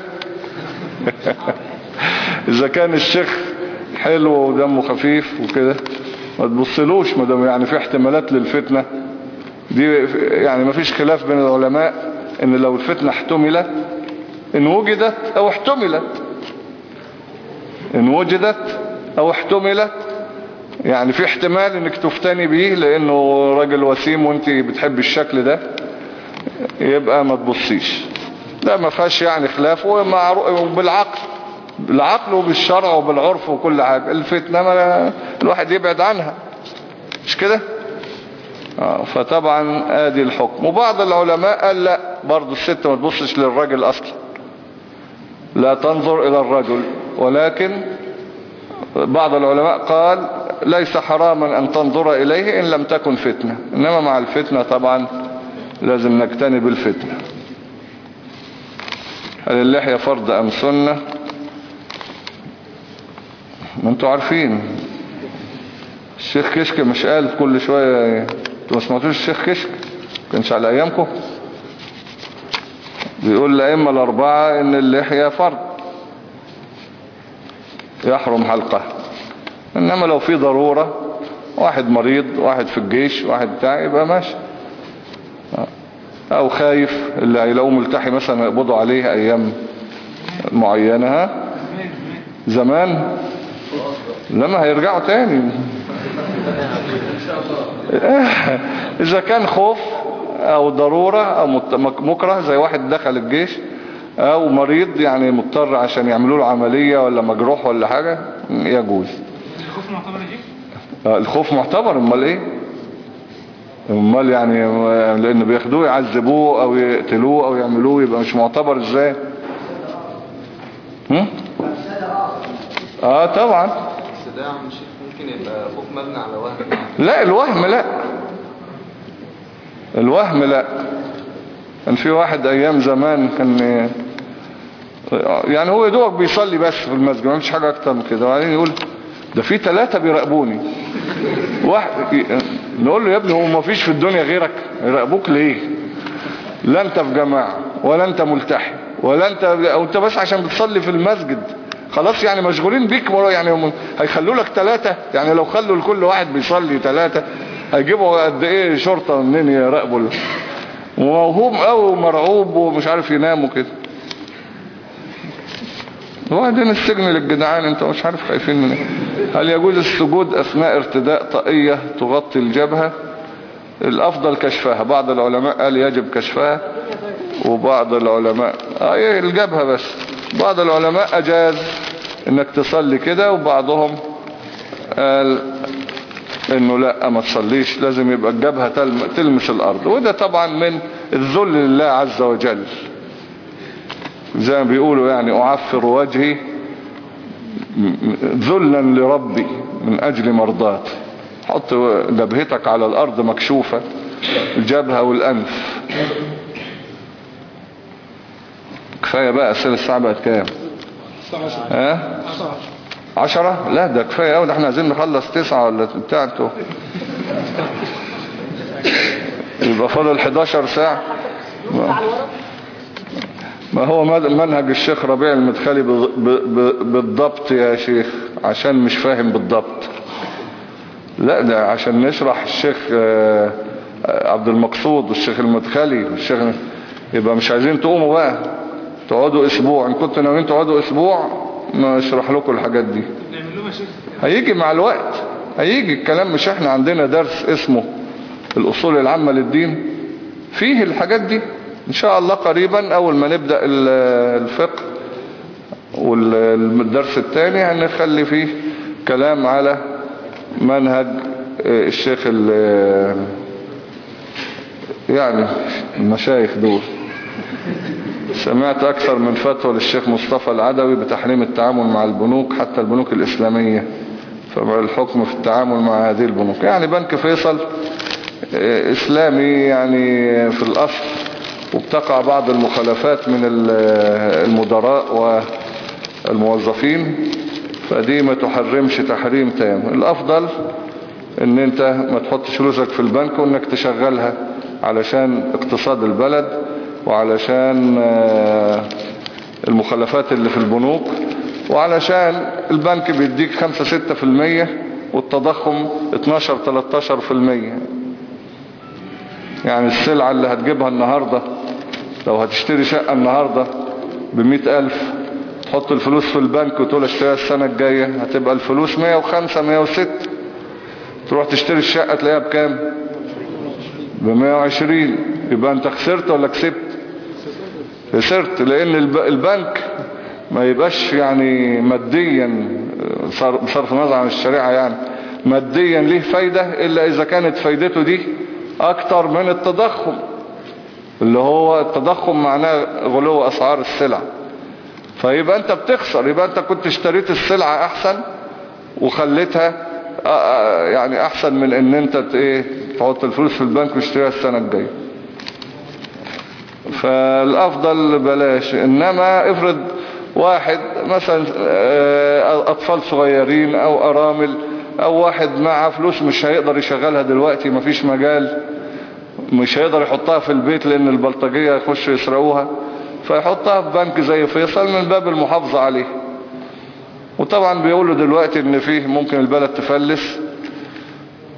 اذا كان الشيخ حلو ودمه خفيف وكده ما تبصلوش، ما دام يعني في احتمالات للفتنة دي. يعني ما فيش خلاف بين العلماء ان لو الفتنة احتملت، ان وجدت او احتملت، ان وجدت او احتملت، يعني في احتمال انك تفتني بيه لانه راجل وسيم وانت بتحب الشكل ده، يبقى ما تبصيش. لا ما فيهاش يعني خلاف، وبالعقل، بالعقل وبالشرع وبالعرف وكل حاجة. الفتنة ما الواحد يبعد عنها، مش كده؟ آه فطبعا ادي الحكم. وبعض العلماء قال لا، برضو الست ما تبصش للراجل اصلا، لا تنظر الى الرجل. ولكن بعض العلماء قال ليس حراما ان تنظر اليه ان لم تكن فتنة، انما مع الفتنة طبعا لازم نجتنب الفتنة. هل اللحية فرض ام سنة؟ ما انتوا عارفين الشيخ كشك مش قال كل شوية؟ انتوا ما سمعتوش الشيخ كشك؟ كانش على ايامكم بيقول الائمة الاربعة ان اللحية فرض يحرم حلقها، انما لو في ضرورة واحد مريض، واحد في الجيش، واحد بتاع، يبقى ماشي. او خايف اللي هيلاقوه ملتحي مثلا يقبضوا عليه ايام معينة. ها زمان لما هيرجعوا تاني. اذا كان خوف او ضرورة او مكره زي واحد دخل الجيش، او مريض يعني مضطر عشان يعملوا له عملية ولا مجروح ولا حاجة، يجوز. الخوف معتبر ايه؟ الخوف معتبر. امال ايه؟ امال يعني لان بياخدوه يعذبوه او يقتلوه او يعملوه، يبقى مش معتبر ازاي؟ هم؟ اه طبعا. بس ده يا عم الشيخ ممكن يبقى خوف مبني على وهم. لا الوهم لا، الوهم لا. كان في واحد ايام زمان كان يعني هو يدوق بيصلي بس في المسجد، ما فيش حاجة اكتر من كده، وبعدين يقول ده في ثلاثة بيراقبوني. واحد نقول له يا ابني هو ما فيش في الدنيا غيرك، يراقبوك ليه؟ لا انت في جماعة ولا انت ملتحي ولا انت، او انت بس عشان بتصلي في المسجد خلاص يعني مشغولين بيك، يعني هم هيخلوا لك ثلاثة؟ يعني لو خلوا لكل واحد بيصلي ثلاثة هيجيبوا قد ايه شرطة منين يراقبوا له؟ وموهوم قوي ومرعوب ومش عارف ينام وكده. وبعدين السجن للجدعان، انت مش عارف خايفين من ايه. هل يجوز السجود اثناء ارتداء طاقية تغطي الجبهة؟ الافضل كشفها. بعض العلماء قال يجب كشفها، وبعض العلماء اه الجبهة بس. بعض العلماء اجاز انك تصلي كده، وبعضهم قال انه لا ما تصليش، لازم يبقى الجبهة تلمس الارض. وده طبعا من الذل لله عز وجل، زي ما بيقولوا يعني اعفر وجهي ذلا لربي من اجل مرضات. حط جبهتك على الارض مكشوفة، الجبهة والانف. كفاية بقى. السنة الساعة بقت كام؟ ها عشرة؟ لا ده كفاية اوي، ده احنا عايزين نخلص تسعة ولا بتاع انتوا. يبقى فاضل حداشر ساعة. ما هو منهج الشيخ ربيع المدخلي بالضبط يا شيخ، عشان مش فاهم بالضبط. لا ده عشان نشرح الشيخ عبد المقصود والشيخ المدخلي والشيخ، يبقى مش عايزين تقوموا بقى تقعدوا اسبوع. ان كنتوا ناويين تقعدوا اسبوع ما اشرح لكم الحاجات دي. هيجي مع الوقت، هيجي الكلام. مش احنا عندنا درس اسمه الاصول العامة للدين، فيه الحاجات دي ان شاء الله قريبا. اول ما نبدأ الفقه والدرس الثاني هنخلي فيه كلام على منهج الشيخ يعني المشايخ دول. سمعت اكثر من فتوى للشيخ مصطفى العدوي بتحريم التعامل مع البنوك حتى البنوك الاسلامية، فما الحكم في التعامل مع هذه البنوك؟ يعني بنك فيصل اسلامي يعني في الاصل، وبتقع بعض المخالفات من المدراء والموظفين، فدي ما تحرمش تحريم تام. الافضل ان انت ما تحطش فلوسك في البنك، وانك تشغلها علشان اقتصاد البلد وعلشان المخالفات اللي في البنوك، وعلشان البنك بيديك خمسة ستة في المية والتضخم اتناشر تلتاشر في المية. يعني السلعة اللي هتجيبها النهاردة، لو هتشتري شقة النهاردة بمئة ألف، تحط الفلوس في البنك وتقول اشتريها السنة الجاية، هتبقى الفلوس مية وخمسة مية وستة. تروح تشتري الشقة تلاقيها بكام؟ بمية وعشرين. يبقى انت خسرت ولا كسبت؟ خسرت، لان البنك ما يبقاش يعني ماديا، بصرف النظر عن الشريعة يعني، ماديا ليه فايدة الا اذا كانت فايدته دي اكتر من التضخم، اللي هو التضخم معناه غلو اسعار السلع. فيبقى انت بتخسر. يبقى انت كنت اشتريت السلعة احسن وخليتها يعني احسن من ان انت ايه تحط الفلوس في البنك واشتريها السنة الجاية. فالافضل بلاش. انما افرض واحد مثلا اطفال صغيرين او ارامل، او واحد معه فلوس مش هيقدر يشغلها دلوقتي، مفيش مجال، مش هيقدر يحطها في البيت لان البلطجية يخشوا يسرقوها، فيحطها في بنك زي فيصل من باب المحافظة عليه. وطبعا بيقولوا دلوقتي ان فيه ممكن البلد تفلس،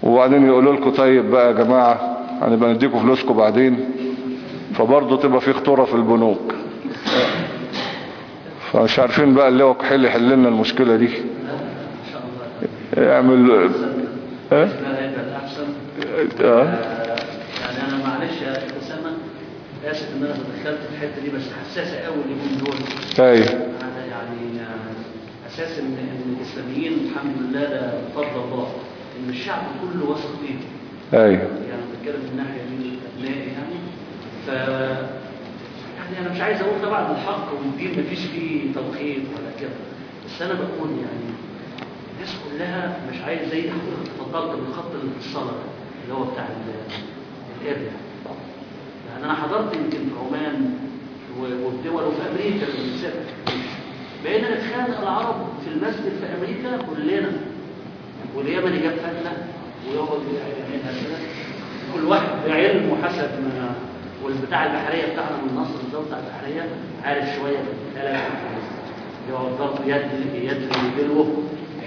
وبعدين يقولوا لكم طيب بقى يا جماعة هنبقى نديكم فلوسكم بعدين، فبرضه تبقى في خطورة في البنوك. فمش عارفين بقى اللي هو كحيل يحل لنا المشكلة دي. يعمل اه اه يعني انا معلش يا اسامه اسف ان انا دخلت في الحته دي، بس حساسه قوي اليومين دول. ايوه هذا يعني اساس ان ان الاسلاميين الحمد لله ده بفضل الله ان الشعب كله واثق فيهم. ايوه يعني بتكلم من الناحيه دي الابناء يعني. ف يعني انا مش عايز اقول طبعا الحق والدين مفيش فيه توحيد ولا كده، بس انا بقول يعني الناس كلها مش عايز زي حضرتك اتفضلت بالخط اللي في الصلاه اللي هو بتاع الاريا. يعني انا حضرت يمكن في عمان وفي دول وفي امريكا اللي بقينا نتخانق العرب في المسجد في امريكا كلنا، واليمني جاب فتله ويقعد يعملها كده كل واحد بعلم وحسب ما، والبتاع البحريه بتاعنا من مصر النظام بتاع البحريه عارف شويه في الكلام، يقعد ضرب يد يد يدلوه.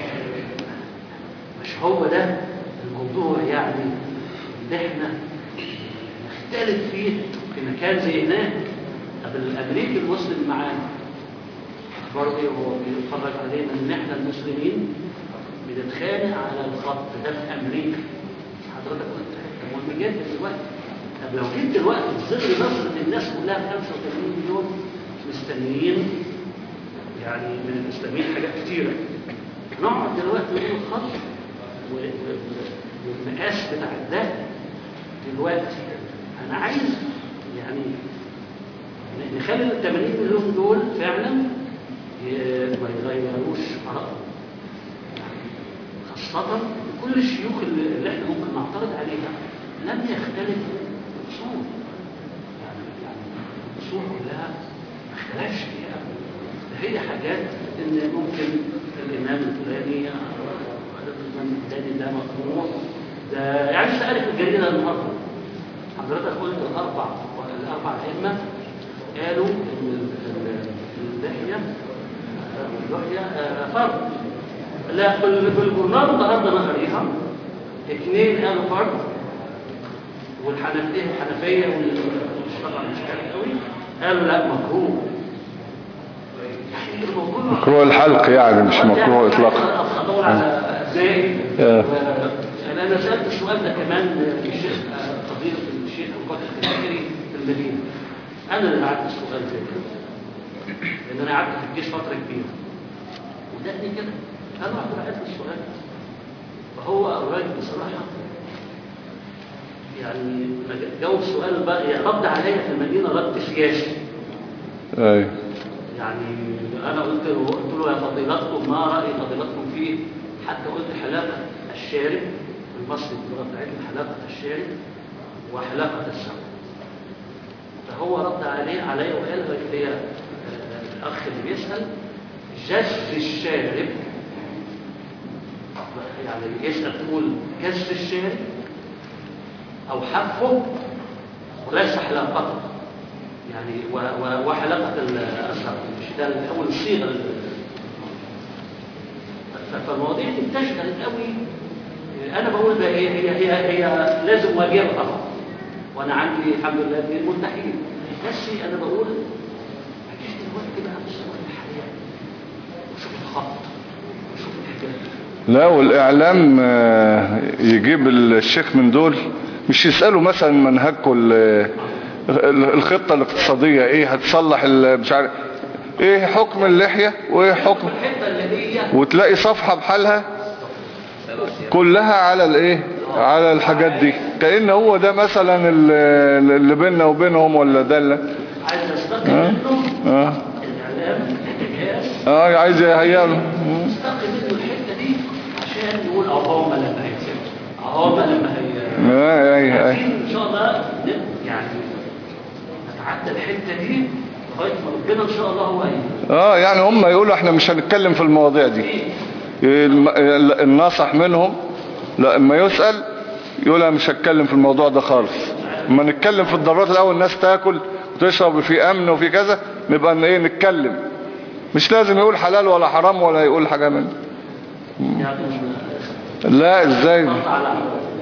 مش هو ده الموضوع يعني اللي احنا نختلف فيه في مكان زي هناك. طب الامريكي المسلم معانا برضه هو بيتفرج علينا ان احنا المسلمين بنتخانق على الخط ده في امريكا. حضرتك قلت حته مهمه جدا دلوقتي. طب لو جيت دلوقتي في ظل نظره الناس كلها خمسة وثمانين مليون مستنيين يعني من المسلمين حاجات كتيره، نقعد دلوقتي نقول الخط والمقاس بتاع ده دلوقتي انا عايز يعني نخلي ال ثمانين مليون دول فعلا ما يغيروش آرائهم. خاصة كل الشيوخ اللي احنا ممكن نعترض عليها لم يختلفوا الاصول، يعني يعني الاصول كلها ما اختلفش فيها. هي حاجات ان ممكن الامام الفلاني الامام الفلاني ده مقروء ده، يعني سألت الجريدة النهارده حضرتك قلت الاربع الاربع ائمه قالوا ان اللحيه اللحيه فرض. لا في الجورنال النهارده انا قاريها اثنين قالوا فرض، والحنفيه الحنفيه والطبعا مش عارف قوي قالوا لا مكروه. مكروه الحلق يعني مش مكروه اطلاقا. ادور على ازاي انا انا سالت السؤال ده كمان للشيخ فضيله الشيخ ابو بكر الكبيري في المدينه. انا اللي قعدت السؤال زي كده لان انا قعدت في الجيش فتره كبيره ودقني كده انا رحت بعت السؤال. فهو الراجل بصراحه يعني جاوب سؤال بقى رد عليا في المدينه رد سياسي. ايوه يعني انا قلت له قلت له يا فضيلتكم ما راي فضيلتكم فيه؟ حتى قلت حلاقه الشارب المصري اللغه بتاعتنا حلاقه الشارب وحلاقه السمع. فهو رد عليه علي وقال لي الاخ اللي بيسال جز الشارب، يعني يسال تقول جز الشارب او حفه وليس حلاقته، يعني وحلقة الأسهر مش ده الأول الصيغة. فالمواضيع دي بتشغل قوي. أنا بقول بقى هي هي هي, هي لازم واجهة طبعا، وأنا عندي الحمد لله اثنين ملتحين، بس أنا بقول مفيش دلوقتي بقى بالصور الحقيقة وشوف الخط وشوف الحكاية. لا والإعلام يجيب الشيخ من دول مش يسألوا مثلا منهجكم الخطة الاقتصادية ايه هتصلح مش عارف ايه حكم اللحية وايه حكم، وتلاقي صفحة بحالها كلها على الايه على الحاجات دي، كأن هو ده مثلا اللي بيننا وبينهم ولا ده اللي عايز استقي منه اه الاعلام اه عايز يهيئله استقي منه الحتة دي عشان يقول اهو لما هيكسب اهو لما هي اه اي اي ان شاء الله يعني نتعدى الحته دي لغايه ما ربنا ان شاء الله هو ايه. اه يعني هم يقولوا احنا مش هنتكلم في المواضيع دي. الناصح منهم لا اما يسأل يقول انا مش هتكلم في الموضوع ده خالص. اما نتكلم في الضرورات الاول الناس تاكل وتشرب في امن وفي كذا نبقى ايه نتكلم، مش لازم يقول حلال ولا حرام ولا يقول حاجه منه. لا ازاي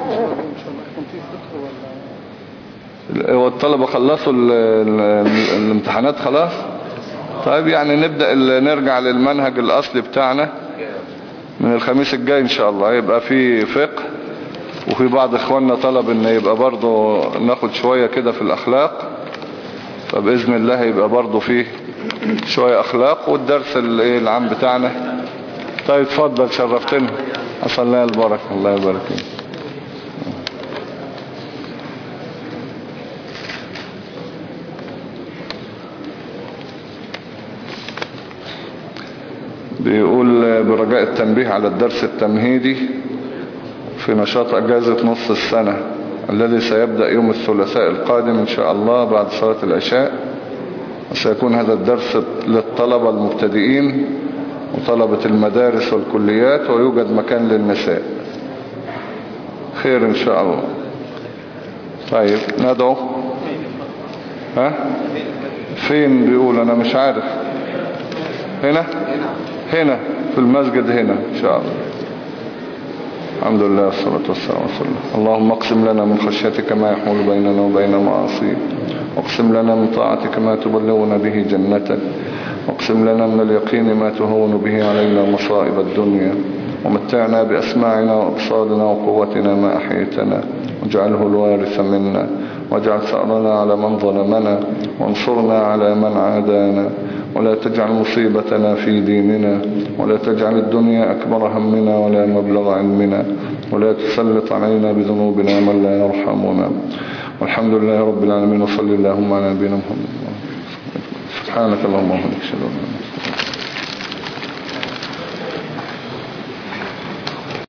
هو الطلبة خلصوا ال ال الامتحانات خلاص. طيب يعني نبدأ نرجع للمنهج الأصلي بتاعنا من الخميس الجاي إن شاء الله. يبقى في فقه، وفي بعض إخواننا طلب إن يبقى برضو ناخد شوية كده في الأخلاق، فبإذن الله يبقى برضو فيه شوية أخلاق والدرس العام بتاعنا. طيب اتفضل، شرفتنا. أصل الله البركة. الله يبارك فيك. بيقول برجاء التنبيه على الدرس التمهيدي في نشاط أجازة نص السنة الذي سيبدأ يوم الثلاثاء القادم إن شاء الله بعد صلاة العشاء. وسيكون هذا الدرس للطلبة المبتدئين وطلبة المدارس والكليات، ويوجد مكان للنساء. خير إن شاء الله. طيب ندعو. ها فين؟ بيقول أنا مش عارف. هنا هنا في المسجد هنا إن شاء الله. الحمد لله والصلاة والسلام على رسول الله. اللهم اقسم لنا من خشيتك ما يحول بيننا وبين معاصيك، واقسم لنا من طاعتك ما تبلغنا به جنتك، واقسم لنا من اليقين ما تهون به علينا مصائب الدنيا، ومتعنا بأسماعنا وأبصارنا وقوتنا ما أحيتنا، واجعله الوارث منا، واجعل ثأرنا على من ظلمنا، وانصرنا على من عادانا، ولا تجعل مصيبتنا في ديننا، ولا تجعل الدنيا أكبر همنا ولا مبلغ علمنا، ولا تسلط علينا بذنوبنا من لا يرحمنا. والحمد لله رب العالمين، وصلى اللهم على نبينا محمد. سبحانك اللهم وبحمدك، اشهد ان لا اله الا انت.